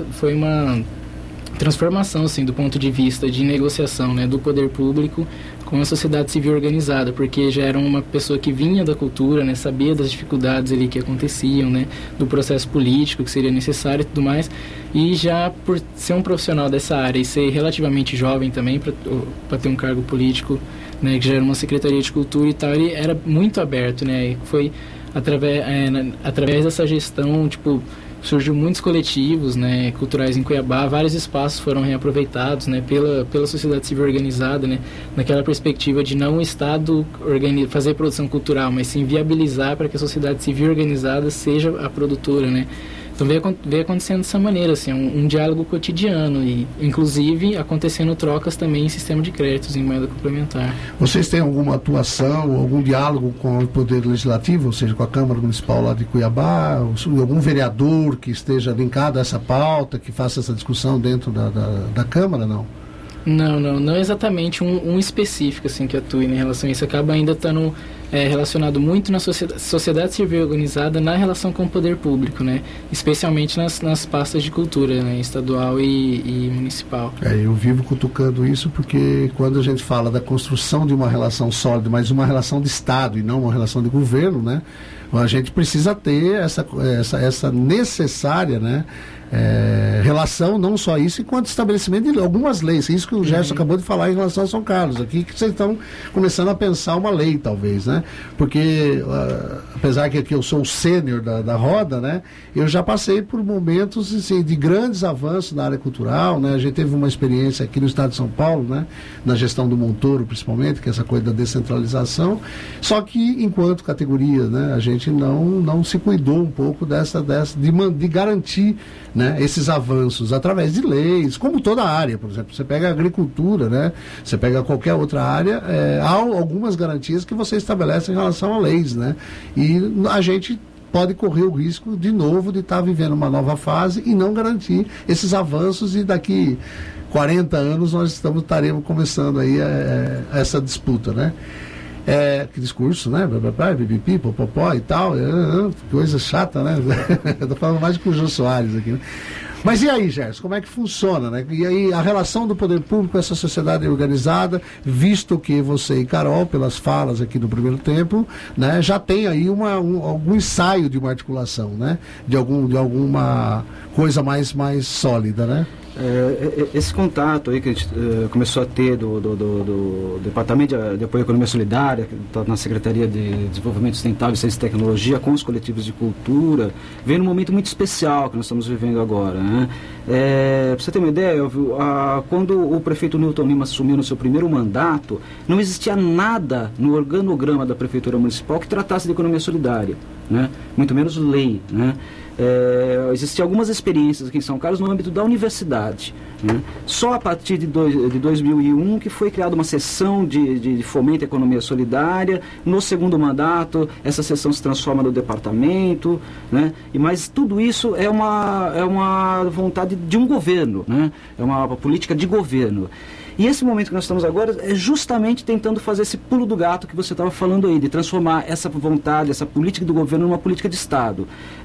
transformação, assim, do ponto de vista de negociação, né? Do poder público com a sociedade civil organizada, porque já era uma pessoa que vinha da cultura, né? Sabia das dificuldades ali que aconteciam, né? Do processo político que seria necessário e tudo mais. E já por ser um profissional dessa área e ser relativamente jovem também para ter um cargo político, né? Que já era uma secretaria de cultura e tal, ele era muito aberto, né? E foi através dessa gestão, tipo, surgiu muitos coletivos, né, culturais em Cuiabá, vários espaços foram reaproveitados, né, pela sociedade civil organizada, né, naquela perspectiva de não o Estado fazer produção cultural, mas sim viabilizar para que a sociedade civil organizada seja a produtora, né. Então veio acontecendo dessa maneira, assim, um diálogo cotidiano e, inclusive, acontecendo trocas também em sistema de créditos, em moeda complementar. Vocês têm alguma atuação, algum diálogo com o Poder Legislativo, ou seja, com a Câmara Municipal lá de Cuiabá, algum vereador que esteja linkado a essa pauta, que faça essa discussão dentro da Câmara, não? Não exatamente um específico assim, que atue em relação a isso. Acaba ainda estando relacionado muito na sociedade civil organizada na relação com o poder público, né? Especialmente nas pastas de cultura, né? Estadual e municipal. Eu vivo cutucando isso porque quando a gente fala da construção de uma relação sólida, mas uma relação de Estado e não uma relação de governo, né? A gente precisa ter essa necessária, né? Relação, não só isso, enquanto estabelecimento de algumas leis. Isso que o Gerson acabou de falar em relação a São Carlos, aqui que vocês estão começando a pensar uma lei, talvez, né? Porque, apesar que aqui eu sou o sênior da roda, né? Eu já passei por momentos assim, de grandes avanços na área cultural, né? A gente teve uma experiência aqui no estado de São Paulo, né? Na gestão do Montoro, principalmente, que é essa coisa da descentralização, só que, enquanto categoria, né? A gente não se cuidou um pouco de garantir, né, esses avanços através de leis, como toda área, por exemplo, você pega a agricultura, né, você pega qualquer outra área, há algumas garantias que você estabelece em relação a leis, né, e a gente pode correr o risco, de novo, de estar vivendo uma nova fase e não garantir esses avanços, e daqui 40 anos nós estaremos começando aí essa disputa, né. Que discurso, né? Bibipi, popopó e tal, coisa chata, né? Eu tô falando mais com o Jô Soares aqui, né? Mas e aí, Gerson, como é que funciona, né? E aí a relação do poder público com essa sociedade organizada, visto que você e Carol, pelas falas aqui no primeiro tempo, né, já tem aí algum ensaio de uma articulação, né? De alguma coisa mais sólida, né? Esse contato aí que a gente começou a ter do Departamento de Apoio à Economia Solidária, que está na Secretaria de Desenvolvimento Sustentável e Ciência e Tecnologia, com os coletivos de cultura, vem num momento muito especial que nós estamos vivendo agora, né? Para você ter uma ideia, quando o prefeito Newton Lima assumiu no seu primeiro mandato, não existia nada no organograma da Prefeitura Municipal que tratasse de economia solidária, né? Muito menos lei, né? Existiam algumas experiências aqui em São Carlos no âmbito da universidade, né? Só a partir de 2001 que foi criada uma seção de fomento à economia solidária. No segundo mandato, essa seção se transforma no departamento, né? Mas tudo isso é uma vontade de um governo, né? É uma política de governo. E esse momento que nós estamos agora é justamente tentando fazer esse pulo do gato que você estava falando aí, de transformar essa vontade, essa política do governo numa política de Estado.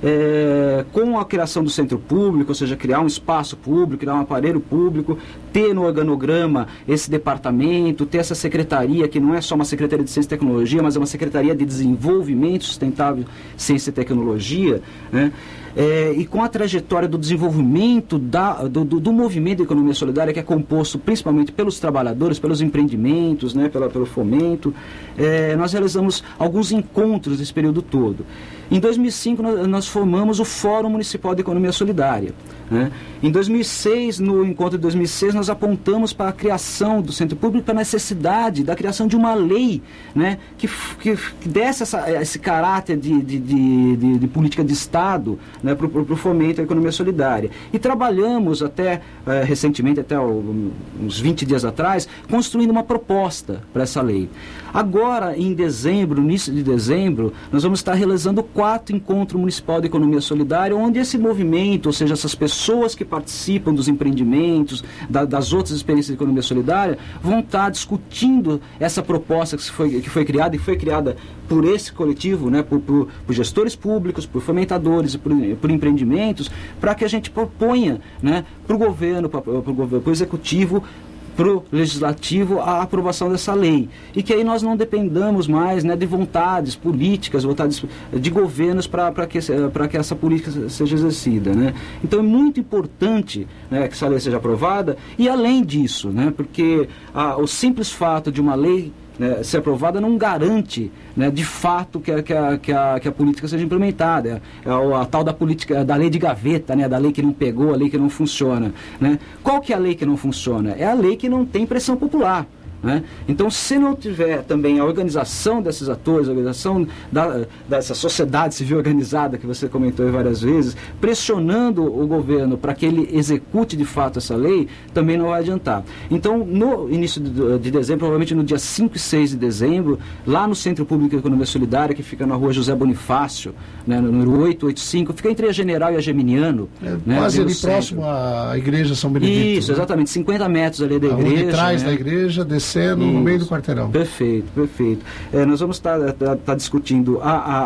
Com a criação do centro público, ou seja, criar um espaço público, criar um aparelho público, ter no organograma esse departamento, ter essa secretaria, que não é só uma secretaria de Ciência e Tecnologia, mas é uma secretaria de Desenvolvimento Sustentável, Ciência e Tecnologia, né? E com a trajetória do desenvolvimento do movimento da economia solidária, que é composto principalmente pelos trabalhadores, pelos empreendimentos, né, pelo fomento, nós realizamos alguns encontros nesse período todo. Em 2005, nós formamos o Fórum Municipal de Economia Solidária, né? Em 2006, no encontro de 2006, nós apontamos para a criação do centro público, para a necessidade da criação de uma lei, né, que desse esse caráter de política de Estado, né, para o fomento à economia solidária. E trabalhamos até recentemente, até uns 20 dias atrás, construindo uma proposta para essa lei. Agora, em dezembro, início de dezembro, nós vamos estar realizando 4 encontros municipal de economia solidária, onde esse movimento, ou seja, essas pessoas pessoas que participam dos empreendimentos, das outras experiências de economia solidária, vão estar discutindo essa proposta que foi criada, e foi criada por esse coletivo, né, por gestores públicos, por fomentadores e por empreendimentos, para que a gente proponha, né, para o governo, para o executivo, para o legislativo, a aprovação dessa lei. E que aí nós não dependamos mais, né, de vontades políticas, vontades de governos para que essa política seja exercida, né? Então é muito importante, né, que essa lei seja aprovada, e além disso, né, porque o simples fato de uma lei, né, ser aprovada não garante, né, de fato que a política seja implementada. É a tal da política, da lei de gaveta, né, da lei que não pegou, a lei que não funciona, né? Qual que é a lei que não funciona? É a lei que não tem pressão popular, né? Então, se não tiver também a organização desses atores, a organização dessa sociedade civil organizada que você comentou várias vezes, pressionando o governo para que ele execute de fato essa lei, também não vai adiantar. Então, no início de dezembro, provavelmente no dia 5 e 6 de dezembro, lá no Centro Público de Economia Solidária, que fica na rua José Bonifácio, né, no número 885, fica entre a General e a Geminiano. Né, quase ali próximo à Igreja São Benedito. Isso, né? Exatamente, 50 metros ali da igreja. De trás, né, da igreja, descendo no meio do quarteirão. Perfeito, perfeito. Nós vamos estar discutindo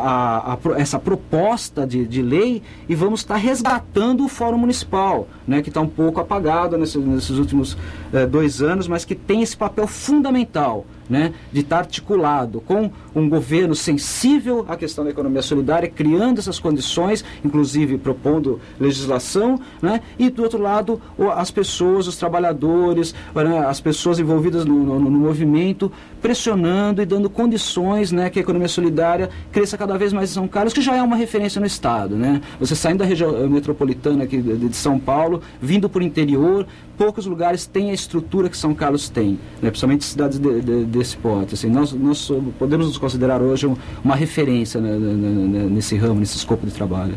essa proposta de lei, e vamos estar resgatando o Fórum Municipal, né, que está um pouco apagado nesses últimos 2 anos, mas que tem esse papel fundamental, né, de estar articulado com um governo sensível à questão da economia solidária, criando essas condições, inclusive propondo legislação, né, e do outro lado as pessoas, os trabalhadores, né, as pessoas envolvidas no movimento, pressionando e dando condições, né, que a economia solidária cresça cada vez mais em São Carlos, que já é uma referência no estado, né? Você saindo da região metropolitana aqui de São Paulo, vindo para o interior, poucos lugares têm a estrutura que São Carlos tem, né, principalmente cidades desse porte. Assim, nós podemos nos considerar hoje uma referência, né, nesse ramo, nesse escopo de trabalho.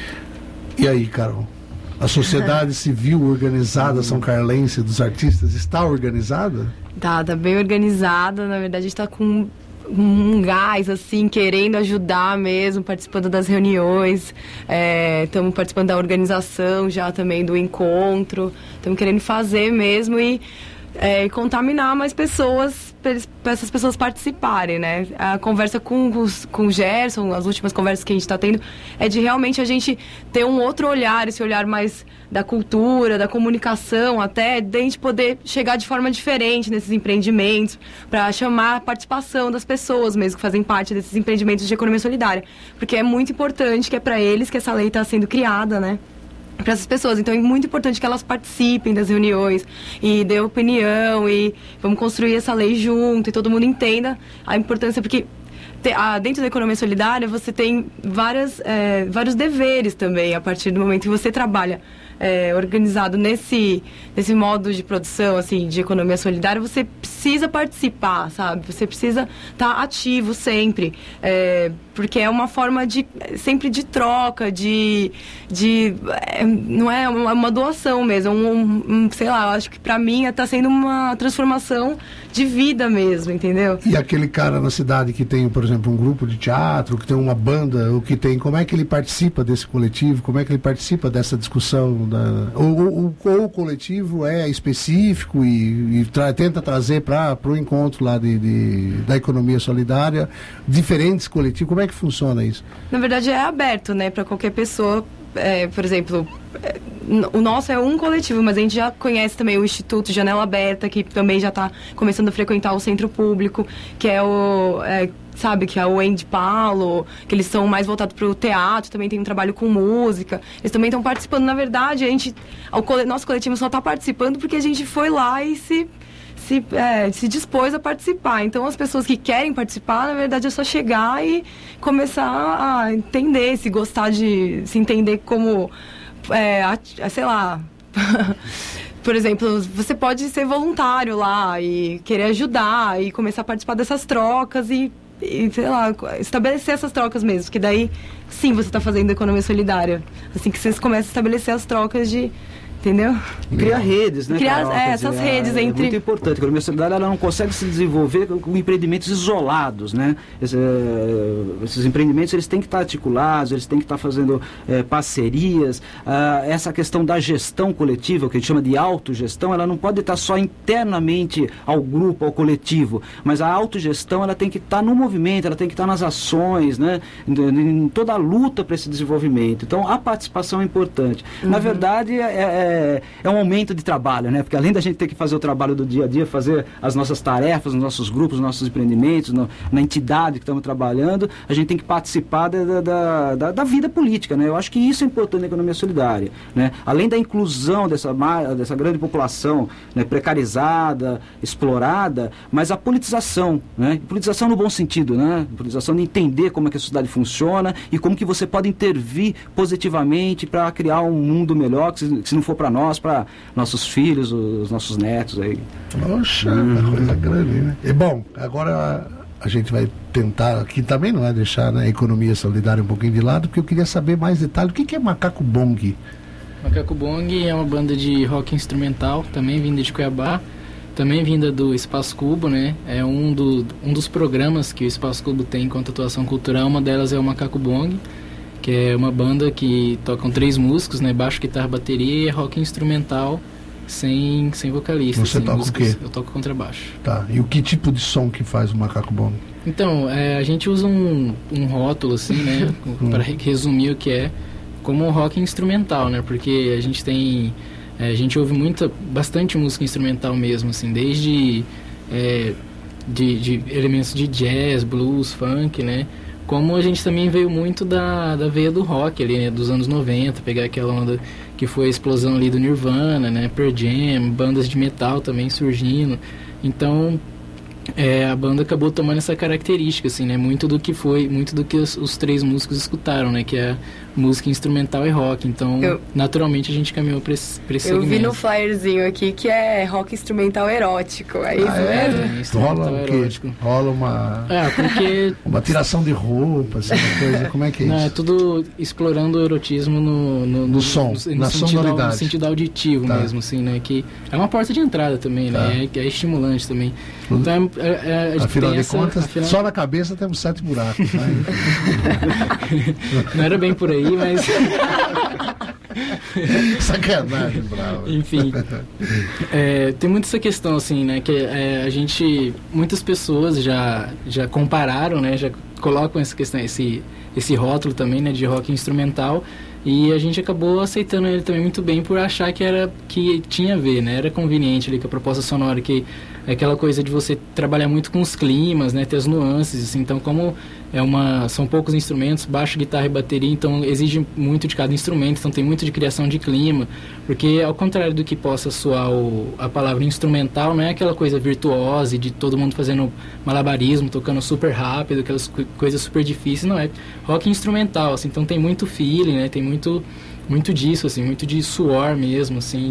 E aí, Carol? A sociedade civil organizada são carlense dos artistas está organizada? Tá bem organizada. Na verdade, a gente está com um gás, assim, querendo ajudar mesmo, participando das reuniões, estamos participando da organização já também do encontro, estamos querendo fazer mesmo e contaminar mais pessoas, para essas pessoas participarem, né? A conversa com o Gerson, as últimas conversas que a gente está tendo, é de realmente a gente ter um outro olhar, esse olhar mais da cultura, da comunicação, até de a gente poder chegar de forma diferente nesses empreendimentos, para chamar a participação das pessoas mesmo que fazem parte desses empreendimentos de economia solidária, porque é muito importante que é para eles que essa lei está sendo criada, né? Para essas pessoas, então é muito importante que elas participem das reuniões e dê opinião e vamos construir essa lei junto e todo mundo entenda a importância, porque dentro da economia solidária você tem vários deveres também, a partir do momento que você trabalha organizado nesse modo de produção, assim, de economia solidária, você precisa participar, sabe? Você precisa estar ativo sempre, porque é uma forma sempre de troca, não é uma doação mesmo, sei lá, eu acho que pra mim está sendo uma transformação de vida mesmo, entendeu? E aquele cara na cidade que tem, por exemplo, um grupo de teatro, que tem uma banda, como é que ele participa desse coletivo, como é que ele participa dessa discussão? Ou o coletivo é específico e tenta trazer para o encontro lá da economia solidária diferentes coletivos? Como é que funciona isso? Na verdade é aberto, né, para qualquer pessoa. Por exemplo, o nosso é um coletivo, mas a gente já conhece também o Instituto Janela Aberta, que também já está começando a frequentar o centro público, que é que é o Andy Paulo, que eles são mais voltados para o teatro, também tem um trabalho com música, eles também estão participando. Na verdade, nosso coletivo só está participando porque a gente foi lá e se dispôs a participar. Então, as pessoas que querem participar, na verdade, é só chegar e começar a entender, se entender como, sei lá... Por exemplo, você pode ser voluntário lá e querer ajudar e começar a participar dessas trocas e sei lá, estabelecer essas trocas mesmo, que daí, sim, você está fazendo economia solidária. Assim que vocês começam a estabelecer as trocas entendeu? entendeu? E criar redes, né? Criar essas redes é entre... muito importante. A economia solidária ela não consegue se desenvolver com empreendimentos isolados, né? Esses empreendimentos eles têm que estar articulados, eles têm que estar fazendo parcerias. Essa questão da gestão coletiva, o que a gente chama de autogestão, ela não pode estar só internamente ao grupo, ao coletivo, mas a autogestão ela tem que estar no movimento, ela tem que estar nas ações, né? Em toda a luta para esse desenvolvimento. Então a participação é importante. Na verdade é um aumento de trabalho, né? Porque além da gente ter que fazer o trabalho do dia a dia, fazer as nossas tarefas, os nossos grupos, os nossos empreendimentos, na entidade que estamos trabalhando, a gente tem que participar da vida política, né? Eu acho que isso é importante na economia solidária, né? Além da inclusão dessa grande população, né, precarizada, explorada, mas a politização, né? Politização no bom sentido, né? Politização de entender como é que a sociedade funciona e como que você pode intervir positivamente para criar um mundo melhor, que se não for para nós, para nossos filhos, os nossos netos aí. Poxa, coisa grande, né? E bom, agora a gente vai tentar aqui também, não é deixar, né, a economia solidária um pouquinho de lado, porque eu queria saber mais detalhes. O que é Macaco Bong? Macaco Bong é uma banda de rock instrumental, também vinda de Cuiabá, também vinda do Espaço Cubo, né? É um dos programas que o Espaço Cubo tem enquanto atuação cultural. Uma delas é o Macaco Bong, que é uma banda que tocam 3 músicos, né? Baixo, guitarra, bateria, e é rock instrumental sem vocalista. Você toca músicas, o quê? Eu toco contrabaixo. Tá, e o que tipo de som que faz o Macaco Bong? Então, a gente usa um rótulo, assim, né? Para resumir o que é, como um rock instrumental, né? Porque a gente tem... a gente ouve bastante música instrumental mesmo, assim, desde de elementos de jazz, blues, funk, né? Como a gente também veio muito da veia do rock ali, né? Dos anos 90, pegar aquela onda que foi a explosão ali do Nirvana, né? Pearl Jam, bandas de metal também surgindo. Então, a banda acabou tomando essa característica, assim, né? Muito do que os 3 músicos escutaram, né? Que é música instrumental e rock. Então, naturalmente, a gente caminhou para esse segmento. Eu vi no flyerzinho aqui que é rock instrumental erótico. É isso mesmo? Rola erótico. Rola uma... porque... uma tiração de roupa, assim, uma coisa. Como é que é isso? Não, é tudo explorando o erotismo no som, na sonoridade. No sentido auditivo mesmo, assim, né? Que é uma porta de entrada também, né? É estimulante também. Então, afinal de contas, só na cabeça temos 7 buracos. Né? Não era bem por aí, mas... Sacanagem, bravo. Enfim, tem muito essa questão, assim, né? Que muitas pessoas já compararam, né? Já colocam essa questão, esse rótulo também, né? De rock instrumental. E a gente acabou aceitando ele também muito bem por achar que tinha a ver, né? Era conveniente ali com a proposta sonora, que é aquela coisa de você trabalhar muito com os climas, né? Ter as nuances, assim. Então, como são poucos instrumentos, baixo, guitarra e bateria, então exige muito de cada instrumento, então tem muito de criação de clima, porque ao contrário do que possa soar a palavra instrumental, não é aquela coisa virtuosa de todo mundo fazendo malabarismo, tocando super rápido, aquelas coisas super difíceis, não é rock instrumental, assim, então tem muito feeling, né? Tem muito disso, assim, muito de suor mesmo, assim,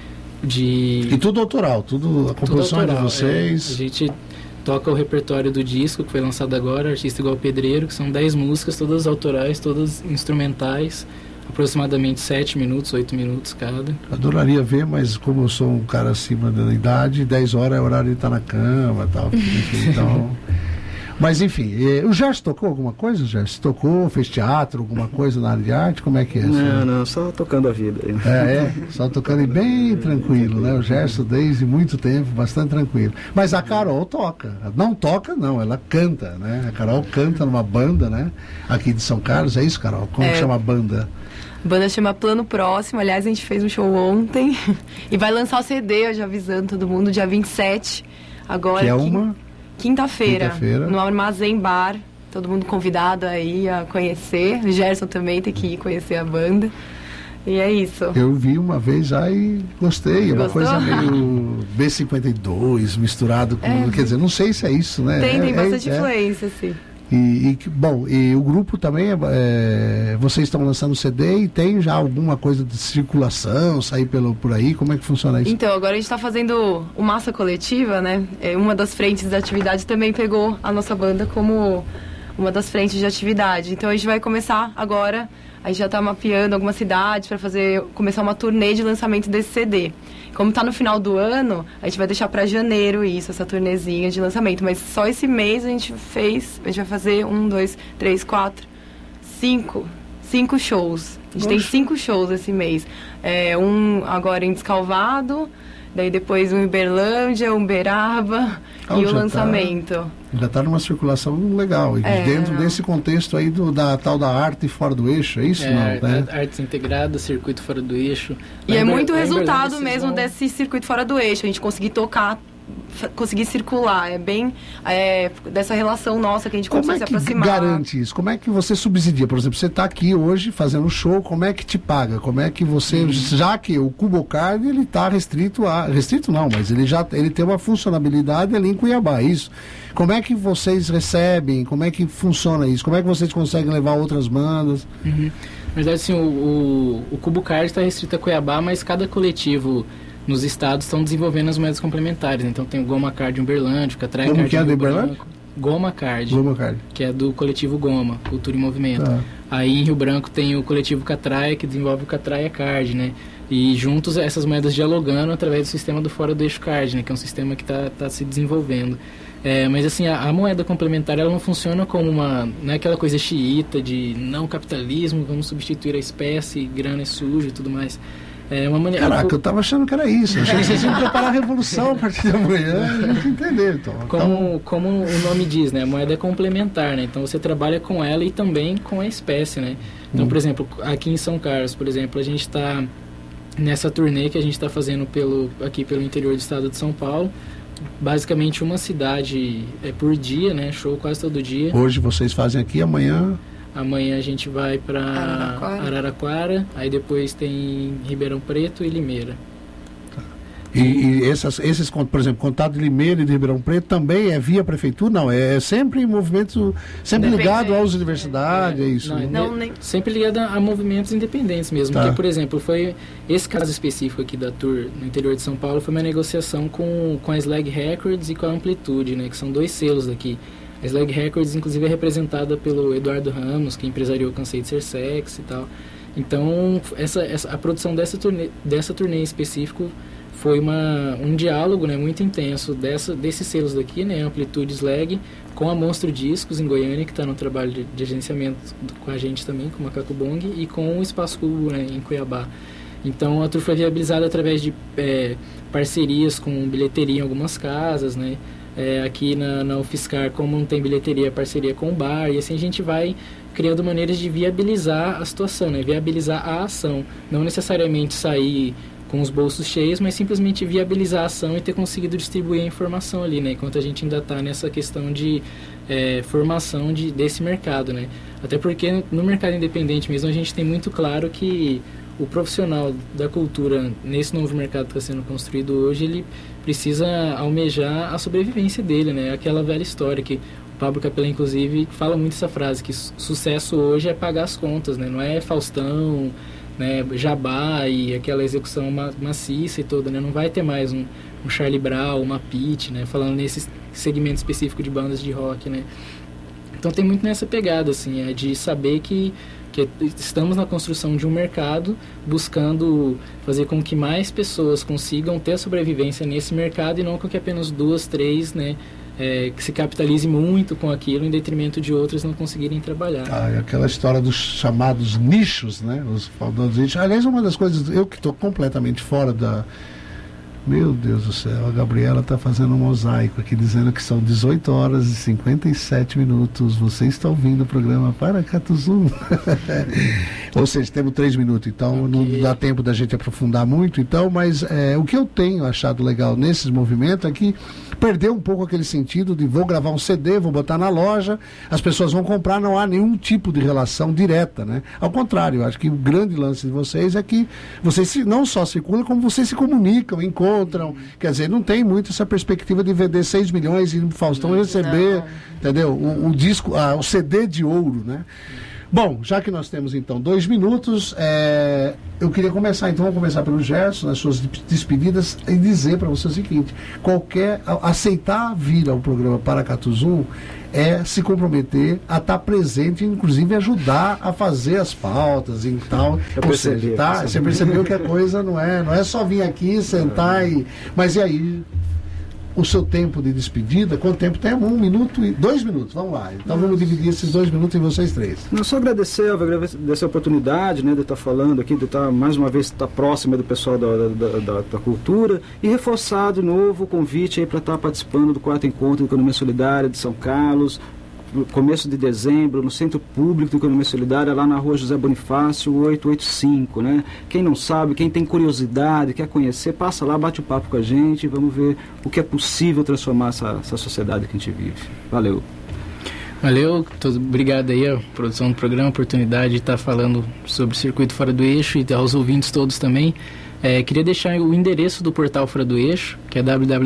E tudo autoral, a composição é de vocês. A gente toca o repertório do disco que foi lançado agora, Artista Igual Pedreiro, que são 10 músicas, todas autorais, todas instrumentais, aproximadamente 7 minutos, 8 minutos cada. Adoraria ver, mas como eu sou um cara acima da idade, 10 horas é horário de estar na cama e tal. Então... Mas enfim, o Gerson tocou alguma coisa, Gerson? Tocou, fez teatro, alguma coisa na área de arte? Como é que é? Não, só tocando a vida. Só tocando e bem tranquilo, né? O Gerson desde muito tempo, bastante tranquilo. Mas a Carol toca. Não toca, não, ela canta, né? A Carol canta numa banda, né? Aqui de São Carlos, é isso, Carol? Como chama a banda? A banda chama Plano Próximo, aliás, a gente fez um show ontem e vai lançar o CD, eu já avisando todo mundo, dia 27. Agora, que é uma... Quinta-feira, no Armazém Bar, todo mundo convidado aí a conhecer. O Gerson também tem que ir conhecer a banda. E é isso. Eu vi uma vez já e gostei. É uma coisa meio B-52 misturado com... Quer dizer, não sei se é isso, né? Tem bastante influência, sim. E o grupo também, vocês estão lançando CD e tem já alguma coisa de circulação, sair por aí? Como é que funciona isso? Então, agora a gente está fazendo o Massa Coletiva, né? Uma das frentes da atividade também pegou a nossa banda como uma das frentes de atividade. Então a gente vai começar agora, a gente já está mapeando algumas cidades para começar uma turnê de lançamento desse CD. Como está no final do ano, a gente vai deixar para janeiro essa turnezinha de lançamento. Mas só esse mês a gente vai fazer 1, 2, 3, 4, 5 shows. A gente tem 5 shows esse mês. Um agora em Descalvado, daí depois um em Uberlândia, Uberaba e o lançamento. Já está numa circulação legal. E dentro desse contexto aí da tal da arte fora do eixo, é isso? Artes integradas, circuito fora do eixo. E é muito resultado mesmo desse circuito fora do eixo. A gente conseguir tocar, conseguir circular. É bem dessa relação nossa que a gente consegue se aproximar. Como é que garante isso? Como é que você subsidia? Por exemplo, você está aqui hoje fazendo um show, como é que te paga? Como é que você... Já que o Cubocard, ele está restrito não, mas ele tem uma funcionalidade ali em Cuiabá, isso. Como é que vocês recebem? Como é que funciona isso? Como é que vocês conseguem levar outras bandas? Na verdade, assim, o Cubocard está restrito a Cuiabá, mas cada coletivo nos estados estão desenvolvendo as moedas complementares. Então tem o Goma Card em Uberlândia, o Catraia Card em Rio Branco. Goma Card, que é do coletivo Goma, Cultura e Movimento. Aí em Rio Branco tem o coletivo Catraia, que desenvolve o Catraia Card, né? E juntos essas moedas dialogando através do sistema do Fora do Eixo Card, né? Que é um sistema que está se desenvolvendo. Mas assim, a moeda complementar, ela não funciona como não é aquela coisa xiita de não capitalismo, vamos substituir a espécie, grana é sujo e tudo mais. Uma maneira... Caraca, eu tava achando que era isso. Eu achei que vocês iam preparar a revolução a partir da manhã, a gente entendeu. Então. Como o nome diz, né? A moeda é complementar, né? Então você trabalha com ela e também com a espécie, né? Então, por exemplo, aqui em São Carlos, por exemplo, a gente está nessa turnê que a gente está fazendo aqui pelo interior do estado de São Paulo. Basicamente uma cidade por dia, né? Show quase todo dia. Hoje vocês fazem aqui, amanhã a gente vai para Araraquara, aí depois tem Ribeirão Preto e Limeira. E esses, por exemplo, Contato de Limeira e de Ribeirão Preto também é via prefeitura? Não, é sempre movimento, sempre ligado às universidades, é isso? Sempre ligado a movimentos independentes mesmo. Porque, por exemplo, foi esse caso específico aqui da Tour no interior de São Paulo, foi uma negociação com a Slag Records e com a Amplitude, né, que são 2 selos daqui. A Slag Records, inclusive, é representada pelo Eduardo Ramos, que empresariou Cansei de Ser Sexy e tal. Então, a produção dessa turnê em específico foi um diálogo, né, muito intenso desses selos daqui, né, Amplitude Slag, com a Monstro Discos em Goiânia, que está no trabalho de agenciamento com a gente também, com o Macaco Bong, e com o Espaço Cubo, né, em Cuiabá. Então a tour foi viabilizada através de parcerias com bilheteria em algumas casas, né, aqui na UFSCar, como não tem bilheteria, parceria com o bar, e assim a gente vai criando maneiras de viabilizar a situação, né, viabilizar a ação, não necessariamente sair com os bolsos cheios, mas simplesmente viabilizar a ação e ter conseguido distribuir a informação ali, né? Enquanto a gente ainda está nessa questão de formação desse mercado, né? Até porque no mercado independente mesmo a gente tem muito claro que o profissional da cultura nesse novo mercado que está sendo construído hoje, ele precisa almejar a sobrevivência dele, né? Aquela velha história que o Pablo Capellan, inclusive, fala muito essa frase, que sucesso hoje é pagar as contas, né? Não é Faustão, né, Jabá e aquela execução maciça e toda, né? Não vai ter mais um Charlie Brown, uma Pitty, né? Falando nesse segmento específico de bandas de rock, né? Então tem muito nessa pegada, assim, de saber que estamos na construção de um mercado buscando fazer com que mais pessoas consigam ter sobrevivência nesse mercado e não com que apenas 2, 3, né, que se capitalize muito com aquilo em detrimento de outras não conseguirem trabalhar. Aquela história dos chamados nichos, né? Os famosos nichos. Aliás, uma das coisas, eu que estou completamente fora da... Meu Deus do céu, a Gabriela está fazendo um mosaico aqui, dizendo que são 18 horas e 57 minutos. Você está ouvindo o programa Paracatu Zoom. Ou seja, temos 3 minutos, então não dá tempo da gente aprofundar muito. Então, mas o que eu tenho achado legal nesses movimentos é que perdeu um pouco aquele sentido de vou gravar um CD, vou botar na loja, as pessoas vão comprar, não há nenhum tipo de relação direta, né? Ao contrário, eu acho que o grande lance de vocês é que vocês não só circulam, como vocês se comunicam, encontram, quer dizer, não tem muito essa perspectiva de vender 6 milhões e o Faustão receber, entendeu? O disco, o CD de ouro, né? Bom, já que nós temos então 2 minutos, eu queria começar, então vamos começar pelo Gerson, nas suas despedidas, e dizer para você o seguinte: aceitar vir ao programa Paracatu Zoom é se comprometer a estar presente, inclusive ajudar a fazer as pautas e tal. Você percebeu que a coisa não é só vir aqui, sentar mas e aí? O seu tempo de despedida, quanto tempo tem? 1 minuto e 2 minutos, vamos lá. Então vamos dividir esses 2 minutos em vocês 3. Não, só agradecer a oportunidade, né, de estar falando aqui, de estar mais uma vez próximo do pessoal da cultura, e reforçar de novo o convite aí para estar participando do 4º Encontro de Economia Solidária de São Carlos, no começo de dezembro, no Centro Público de Economia Solidária, lá na Rua José Bonifácio, 885, né? Quem não sabe, quem tem curiosidade, quer conhecer, passa lá, bate um papo com a gente, vamos ver o que é possível transformar essa sociedade que a gente vive. Valeu. Valeu, obrigado aí a produção do programa, a oportunidade de estar falando sobre o Circuito Fora do Eixo e aos ouvintes todos também. Queria deixar o endereço do portal Fora do Eixo, que é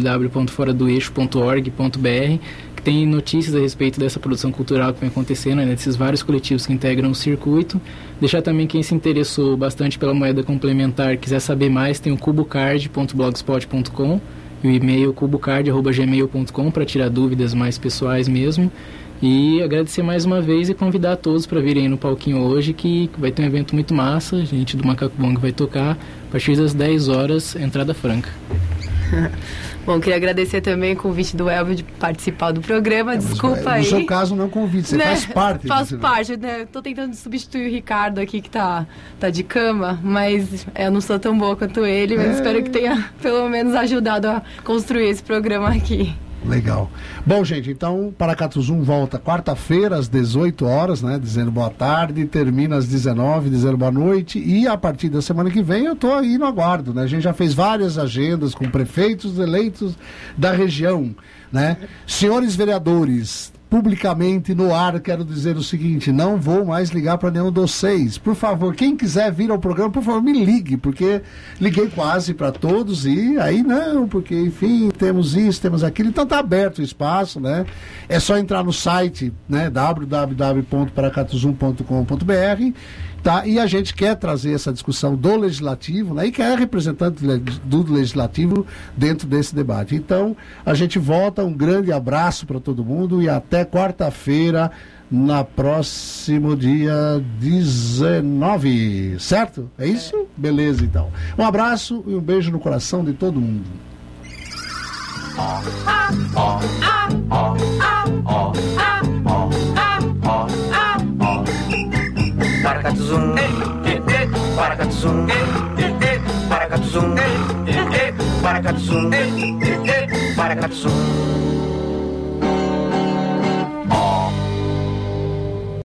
www.foradoeixo.org.br, que tem notícias a respeito dessa produção cultural que vem acontecendo, né, desses vários coletivos que integram o circuito. Deixar também quem se interessou bastante pela moeda complementar, quiser saber mais, tem o cubocard.blogspot.com e o e-mail cubocard@gmail.com para tirar dúvidas mais pessoais mesmo. E agradecer mais uma vez e convidar todos para virem no palquinho hoje, que vai ter um evento muito massa. A gente do Macaco Bong vai tocar a partir das 10 horas, entrada franca. Bom, queria agradecer também o convite do Elvio de participar do programa. Desculpa aí. No seu caso, não convite, você faz parte. Faz parte, né? Tô tentando substituir o Ricardo aqui, que tá de cama, mas eu não sou tão boa quanto ele, mas espero que tenha pelo menos ajudado a construir esse programa aqui. Legal. Bom, gente, então Paracatu Zoom volta quarta-feira às 18 horas, né? Dizendo boa tarde, termina às 19, dizendo boa noite, e a partir da semana que vem eu tô aí no aguardo, né? A gente já fez várias agendas com prefeitos eleitos da região, né? Senhores vereadores, publicamente no ar, quero dizer o seguinte: não vou mais ligar para nenhum de vocês. Por favor, quem quiser vir ao programa, por favor, me ligue, porque liguei quase para todos e aí não, porque enfim, temos isso, temos aquilo, então tá aberto o espaço, né? É só entrar no site, né, www.paracatuzoom.com.br, tá? E a gente quer trazer essa discussão do legislativo, né? E quer representante do legislativo dentro desse debate. Então, a gente volta, um grande abraço para todo mundo e até quarta-feira, na próximo dia 19, certo? É isso? Beleza, então. Um abraço e um beijo no coração de todo mundo. Paracatu Zoom, Paracatu Zoom, Paracatu Zoom, Paracatu Zoom, Paracatu Zoom.